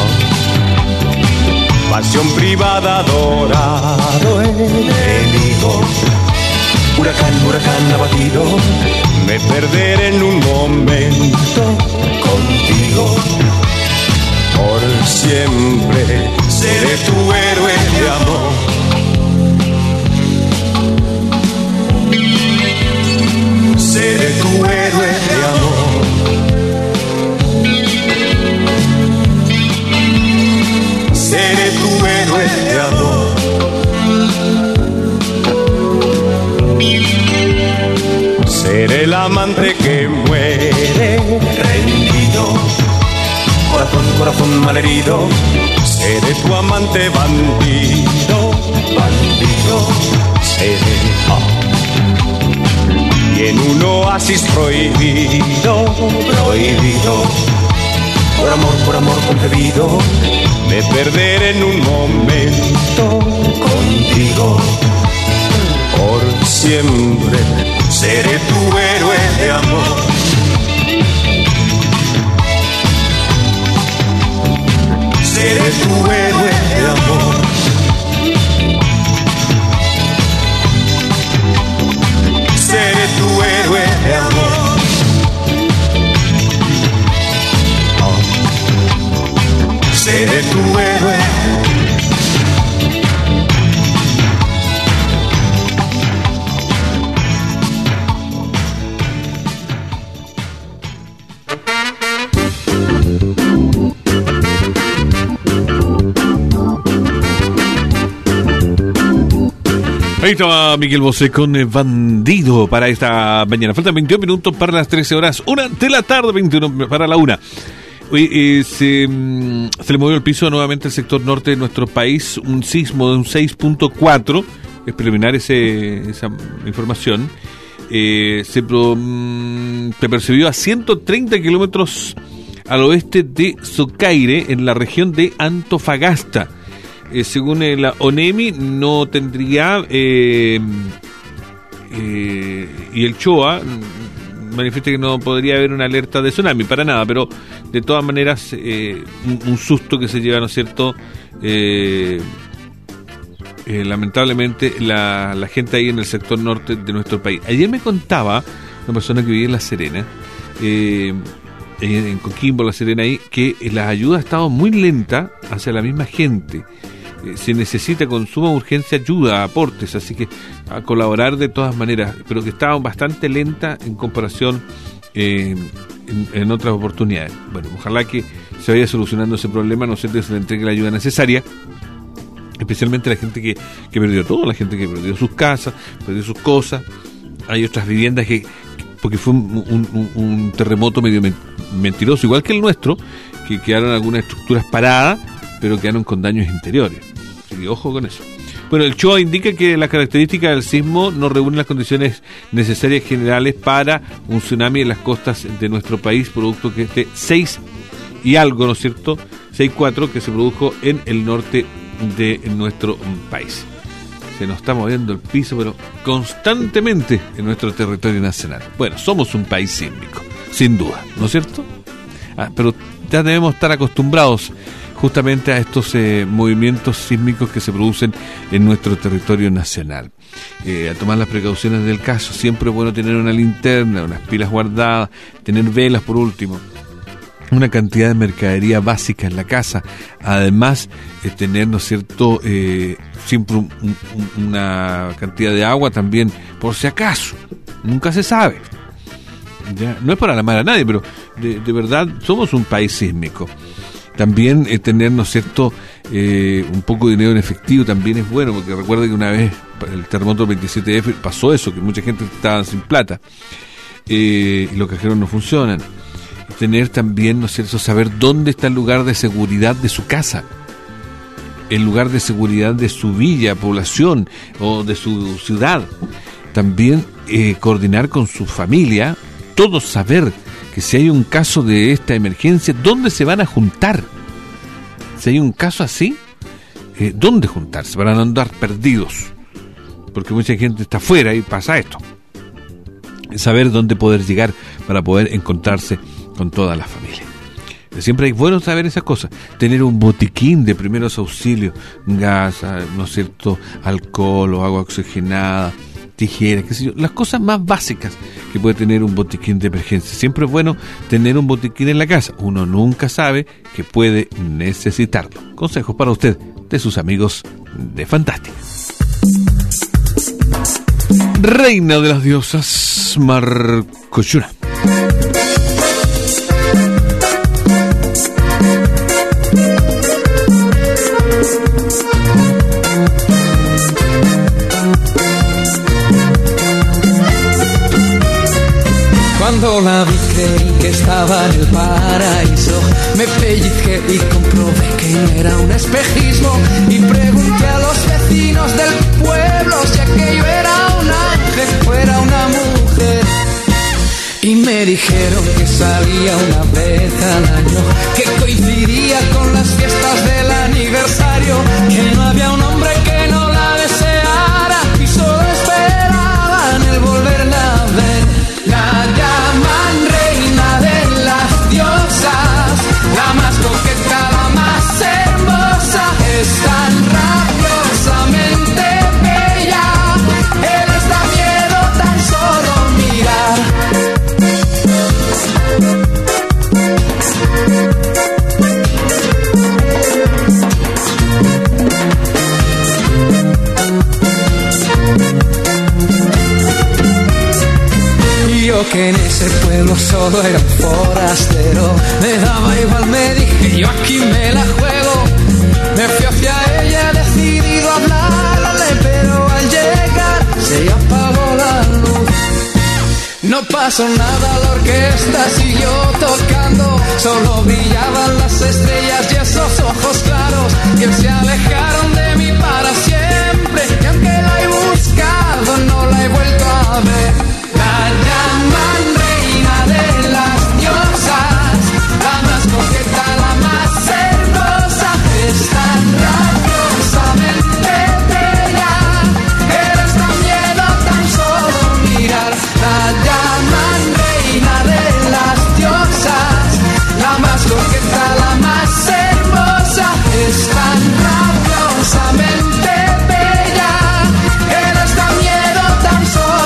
oh. Pasión privada, adorado enemigo. Huracán, huracán abatido. Me perderé en un momento contigo. Por siempre seré tu héroe de amor. Seré tu héroe de amor. Seré tu héroe de amor. Seré el amante que muere rendido. Corazón, corazón malherido. Seré tu amante bandido, bandido. Seré oh. Y en un oasis prohibido, prohibido. Por amor, por amor concebido. Me perderé en un momento contigo. Por siempre seré tu héroe de amor. Seré tu héroe de amor. Seré tu héroe de amor. Oh. Seré tu héroe. Ahí estaba Miguel Bosé con eh, Bandido para esta mañana. Faltan veintidós minutos para las trece horas. Una de la tarde, veintiuno para la una. Hoy eh, se, mm, se le movió el piso nuevamente al sector norte de nuestro país. Un sismo de un seis punto cuatro. Es preliminar ese, esa información. Eh, se, pro, mm, se percibió a ciento treinta kilómetros al oeste de Socaire, en la región de Antofagasta. Eh, según eh, la ONEMI, no tendría, eh, eh, y el CHOA manifiesta que no podría haber una alerta de tsunami, para nada, pero de todas maneras, eh, un, un susto que se lleva, ¿no es cierto? Eh, eh, lamentablemente, la, la gente ahí en el sector norte de nuestro país. Ayer me contaba una persona que vivía en La Serena, eh, en Coquimbo, La Serena, ahí, que las ayudas han estado muy lentas hacia la misma gente. Se necesita con suma urgencia ayuda, aportes, así que a colaborar de todas maneras, pero que estaba bastante lenta en comparación eh, en, en otras oportunidades. Bueno, ojalá que se vaya solucionando ese problema, no sé, que se le entregue la ayuda necesaria, especialmente la gente que, que perdió todo, la gente que perdió sus casas, perdió sus cosas. Hay otras viviendas que, porque fue un, un, un terremoto medio mentiroso, igual que el nuestro, que quedaron algunas estructuras paradas, pero quedaron con daños interiores. Así que ojo con eso. Bueno, el CHOA indica que las características del sismo no reúnen las condiciones necesarias generales para un tsunami en las costas de nuestro país, producto que este seis y algo, ¿no es cierto? seis cuatro que se produjo en el norte de nuestro país. Se nos está moviendo el piso, pero constantemente en nuestro territorio nacional. Bueno, somos un país sísmico, sin duda, ¿no es cierto? Ah, pero ya debemos estar acostumbrados justamente a estos eh, movimientos sísmicos que se producen en nuestro territorio nacional. Eh, a tomar las precauciones del caso, siempre es bueno tener una linterna, unas pilas guardadas, tener velas por último, una cantidad de mercadería básica en la casa, además eh, tener, ¿no es cierto?, eh, siempre un, un, una cantidad de agua también, por si acaso, nunca se sabe. Ya, no es para alarmar a nadie, pero de, de verdad somos un país sísmico. También eh, tener, ¿no es cierto?, eh, un poco de dinero en efectivo también es bueno, porque recuerda que una vez el terremoto veintisiete F pasó eso, que mucha gente estaba sin plata eh, y los cajeros no funcionan. Tener también, ¿no es cierto?, saber dónde está el lugar de seguridad de su casa, el lugar de seguridad de su villa, población o de su ciudad. también eh, coordinar con su familia, todos saber que si hay un caso de esta emergencia, ¿dónde se van a juntar? Si hay un caso así, eh, ¿dónde juntarse? Para no andar perdidos, porque mucha gente está afuera y pasa esto. Saber dónde poder llegar para poder encontrarse con toda la familia. Siempre es bueno saber esas cosas, tener un botiquín de primeros auxilios, gas, ¿no es cierto?, alcohol o agua oxigenada, tijeras, qué sé yo, las cosas más básicas que puede tener un botiquín de emergencia. Siempre es bueno tener un botiquín en la casa, uno nunca sabe que puede necesitarlo. Consejos para usted de sus amigos de Fantástica. Reina de las diosas, Marco Yura. Cuando la vi creí que estaba en el paraíso. Me pellizqué y comprobé que no era un espejismo. Y pregunté a los vecinos del pueblo si aquello era un ángel o era una mujer. Y me dijeron que salía una vez al año, que coincidía con las fiestas del aniversario, que no había un hombre que no la deseara y solo esperaban el volverla a ver. La llaman reina de las diosas, la más coqueta, la más hermosa, es tan rabiosamente bella, él les da miedo tan solo mirar. Yo que en ese pueblo solo era un forastero, me daba igual, me dije, yo aquí me la juego. Me fui hacia ella decidido a hablarle, pero al llegar se apagó la luz. No pasó nada, la orquesta siguió tocando, solo brillaban las estrellas y esos ojos claros que se alejaron de mí para siempre. Y aunque la he buscado, no la he vuelto a ver. La llaman reina de las diosas, la más coqueta, la más hermosa, es tan rabiosamente bella, eres tan miedo tan solo mirar. La llaman reina de las diosas, la más coqueta, la más hermosa, es tan rabiosamente bella, eres tan miedo tan solo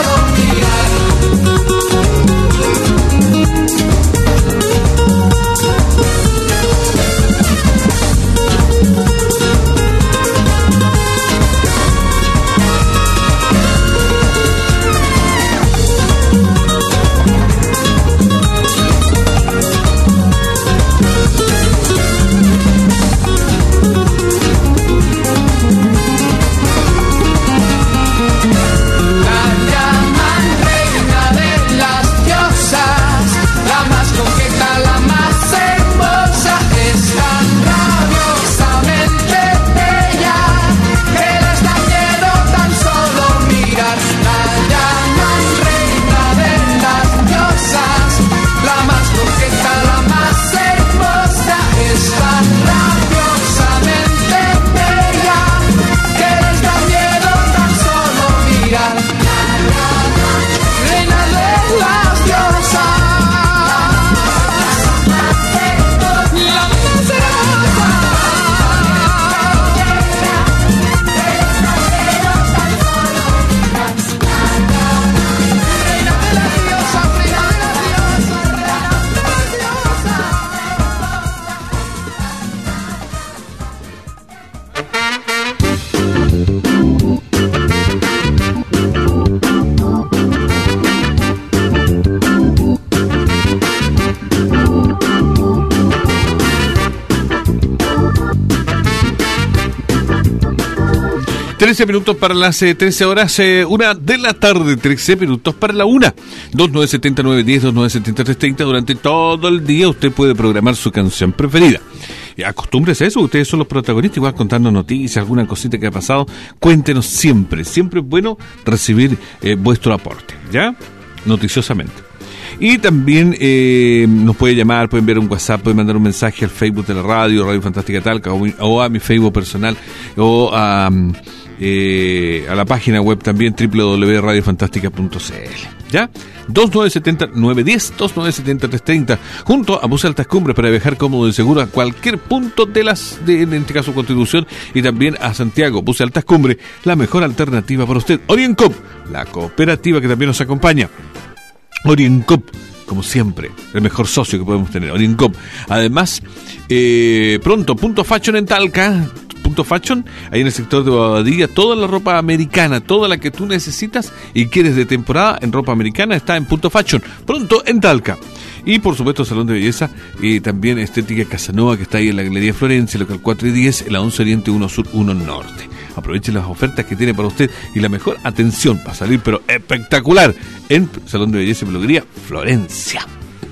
trece minutos para las eh, trece horas, eh, una de la tarde, trece minutos para la una. dos nueve siete nueve uno cero, dos nueve siete tres tres cero. Durante todo el día usted puede programar su canción preferida. Y acostúmbrese a eso, ustedes son los protagonistas, igual contarnos noticias, alguna cosita que ha pasado. Cuéntenos siempre, siempre es bueno recibir eh, vuestro aporte, ¿ya? Noticiosamente. Y también eh, nos puede llamar, puede enviar un WhatsApp, puede mandar un mensaje al Facebook de la radio, Radio Fantástica Talca, o, o a mi Facebook personal, o a, eh, a la página web también, doble u doble u doble u punto radio fantástica punto c l. ¿Ya? dos nueve siete cero nueve uno cero, dos nueve siete tres tres cero, junto a Bus Altas Cumbres para viajar cómodo y seguro a cualquier punto de las, de, en este caso Constitución, y también a Santiago. Bus Altas Cumbres, la mejor alternativa para usted. OrienCoop, la cooperativa que también nos acompaña. OrienCoop, como siempre, el mejor socio que podemos tener, OrienCoop. Además, eh, pronto, Punto Fashion en Talca. Punto Fashion, ahí en el sector de Bobadilla, toda la ropa americana, toda la que tú necesitas y quieres de temporada en ropa americana, está en Punto Fashion, pronto en Talca. Y por supuesto Salón de Belleza y también Estética Casanova, que está ahí en la Galería Florencia, local cuatro y diez, en la once Oriente, uno Sur, uno Norte. Aproveche las ofertas que tiene para usted y la mejor atención para salir, pero espectacular, en Salón de Belleza y Peluquería Florencia.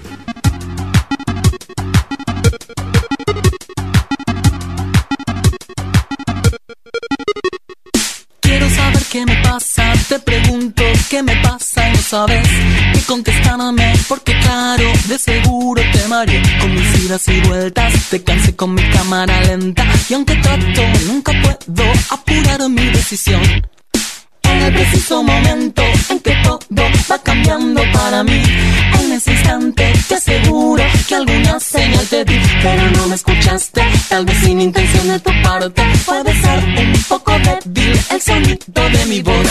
¿Qué me pasa? Te pregunto qué me pasa y no sabes qué contestarme, porque claro, de seguro te mareé con mis idas y vueltas, te cansé con mi cámara lenta, y aunque trato, nunca puedo apurar mi decisión. En el preciso momento en que todo va cambiando para mí, en ese instante te aseguro que alguna señal te di, pero no me escuchaste, tal vez sin intención de tu parte. Puede ser un poco débil el sonido de mi voz.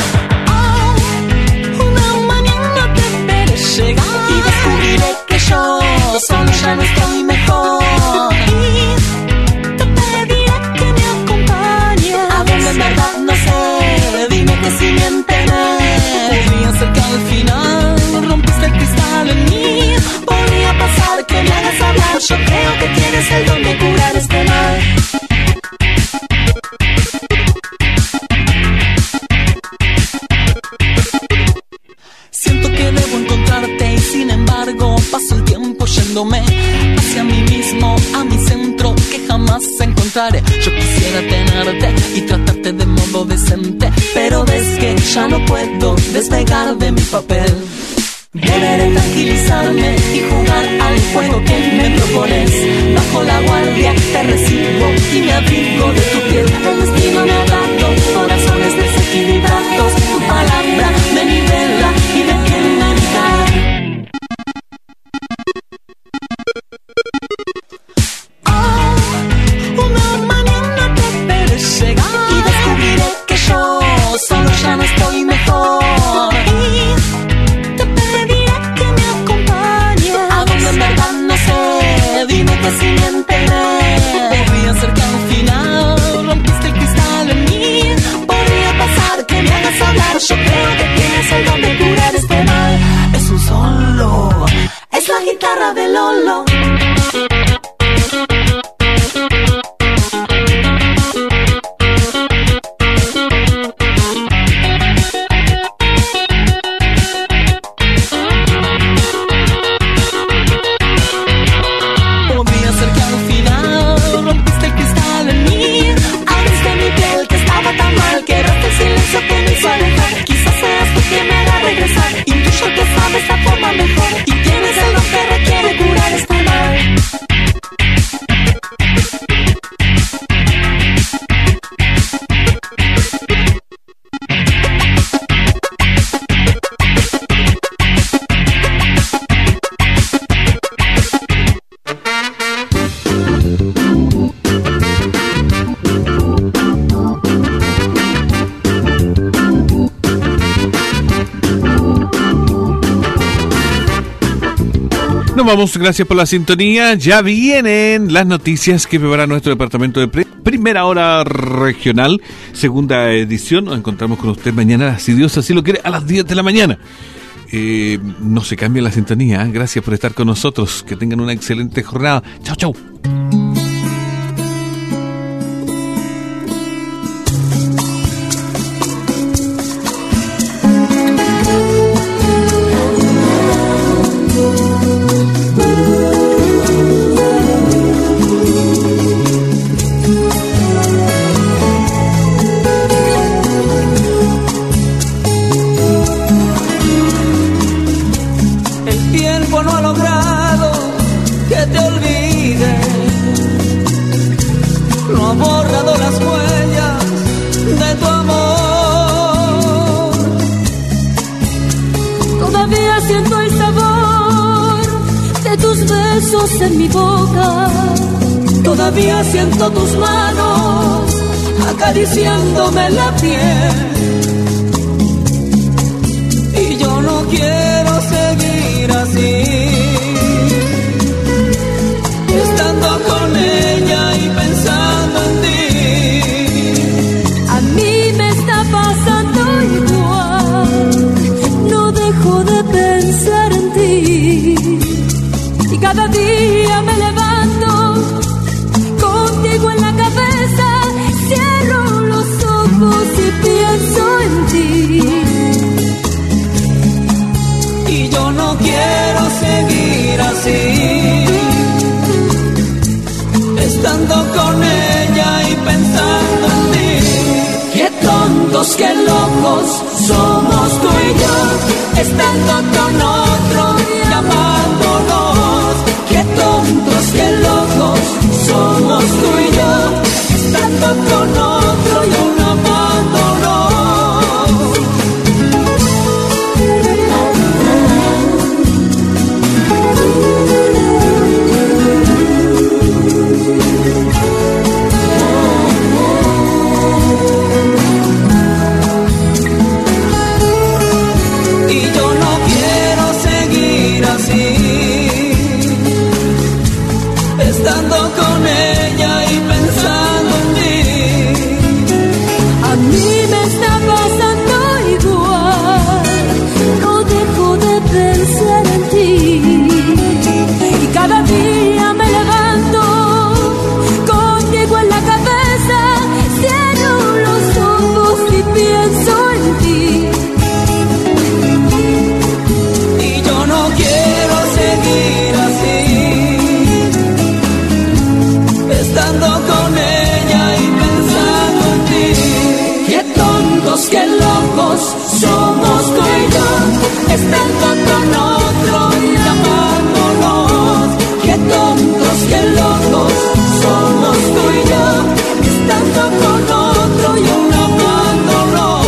Oh, una mañana te veré llegar y descubriré que yo solo ya no estoy mejor. Y te pediré que me acompañes a donde en verdad no sé. Dime que si miénteme. Podría ser que al final rompiste el cristal en mí. Podría pasar que me hagas hablar. Yo creo que tienes el don de curar este mal. Siento que debo encontrarte y sin embargo paso el tiempo yéndome hacia mí mismo, a mi centro que jamás encontraré. Yo quisiera tenerte y tratarte de modo decente, pero ves que ya no puedo despegar de mi papel. Deberé tranquilizarme y jugar al juego que me propones. Bajo la guardia te recibo y me abrigo de tu piel. El destino me ha dado corazones desequilibrados. Tu palabra me nivela y me tiene evitar. Oh, una mañana te veré llegar y descubriré que yo solo ya no estoy mejor. Dime que si miénteme. Podría ser que al final rompiste el cristal en mí. Podría pasar que me hagas hablar. Yo creo que tienes el don de curar este mal. Es un solo, es la guitarra de Lolo. Quizás seas tú quien me haga regresar. Intuyo que sabes la forma mejor y tienes el don que requiere curar este mal. Nos vamos, gracias por la sintonía. Ya vienen las noticias que prepara nuestro departamento de pre primera hora regional, segunda edición. Nos encontramos con usted mañana, si Dios así lo quiere, a las diez de la mañana. Eh, no se cambie la sintonía, ¿eh? Gracias por estar con nosotros. Que tengan una excelente jornada. Chao, chao. Todavía siento el sabor de tus besos en mi boca. Todavía siento tus manos acariciándome la piel. Y yo no quiero seguir así, estando con ella y pensando en ti. A mí me está pasando igual, no dejo de pensar en ti. Y cada día me levanto contigo en la cabeza, cierro los ojos y pienso en ti. Y yo no quiero seguir así, estando con ella y pensando en ti. Qué tontos, qué locos somos tú y yo, estando con otro y amándonos. Qué tontos, qué locos somos tú y yo, estando con otro y aún amándonos. Y yo no quiero seguir así, estando con ella y pensando en ti. A mí me está pasando igual, no dejo de pensar en ti. Y cada día me levanto contigo en la cabeza, cierro los ojos y pienso en ti. Y yo no quiero seguir así, estando con ella y pensando en ti. Qué tontos, qué locos somos tú y yo, estando con otro y amándonos. Qué tontos, qué locos somos tú y yo, estando con otro y aún amándonos.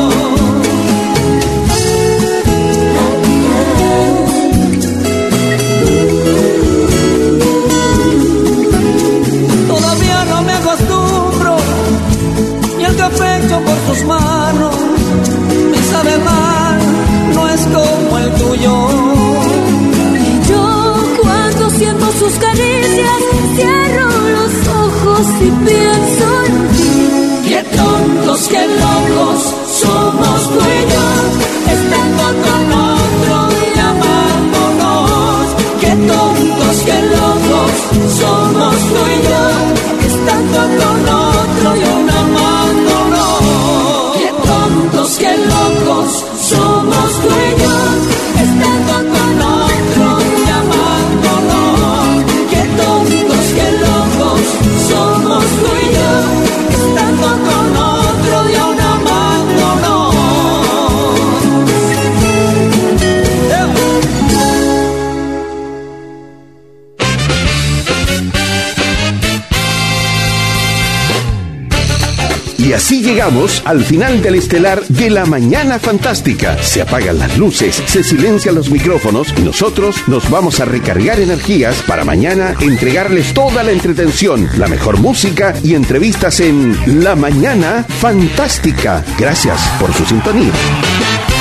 Todavía no me acostumbro ni al café hecho por tus manos. Me sabe mal, no es como el tuyo. Y yo cuando siento sus caricias, cierro los ojos y pienso en ti. Qué tontos, qué locos somos tú y yo, estando con otro y amándonos. Qué tontos, qué locos somos tú y yo, estando con otro y aún amándonos. Qué tontos, qué locos somos tú y yo, estando con otro y amándonos. Qué tontos, qué locos somos tú y yo, estando con otro y aún amándonos. Y así llegamos al final del estelar de La Mañana Fantástica. Se apagan las luces, se silencian los micrófonos y nosotros nos vamos a recargar energías para mañana entregarles toda la entretención, la mejor música y entrevistas en La Mañana Fantástica. Gracias por su sintonía.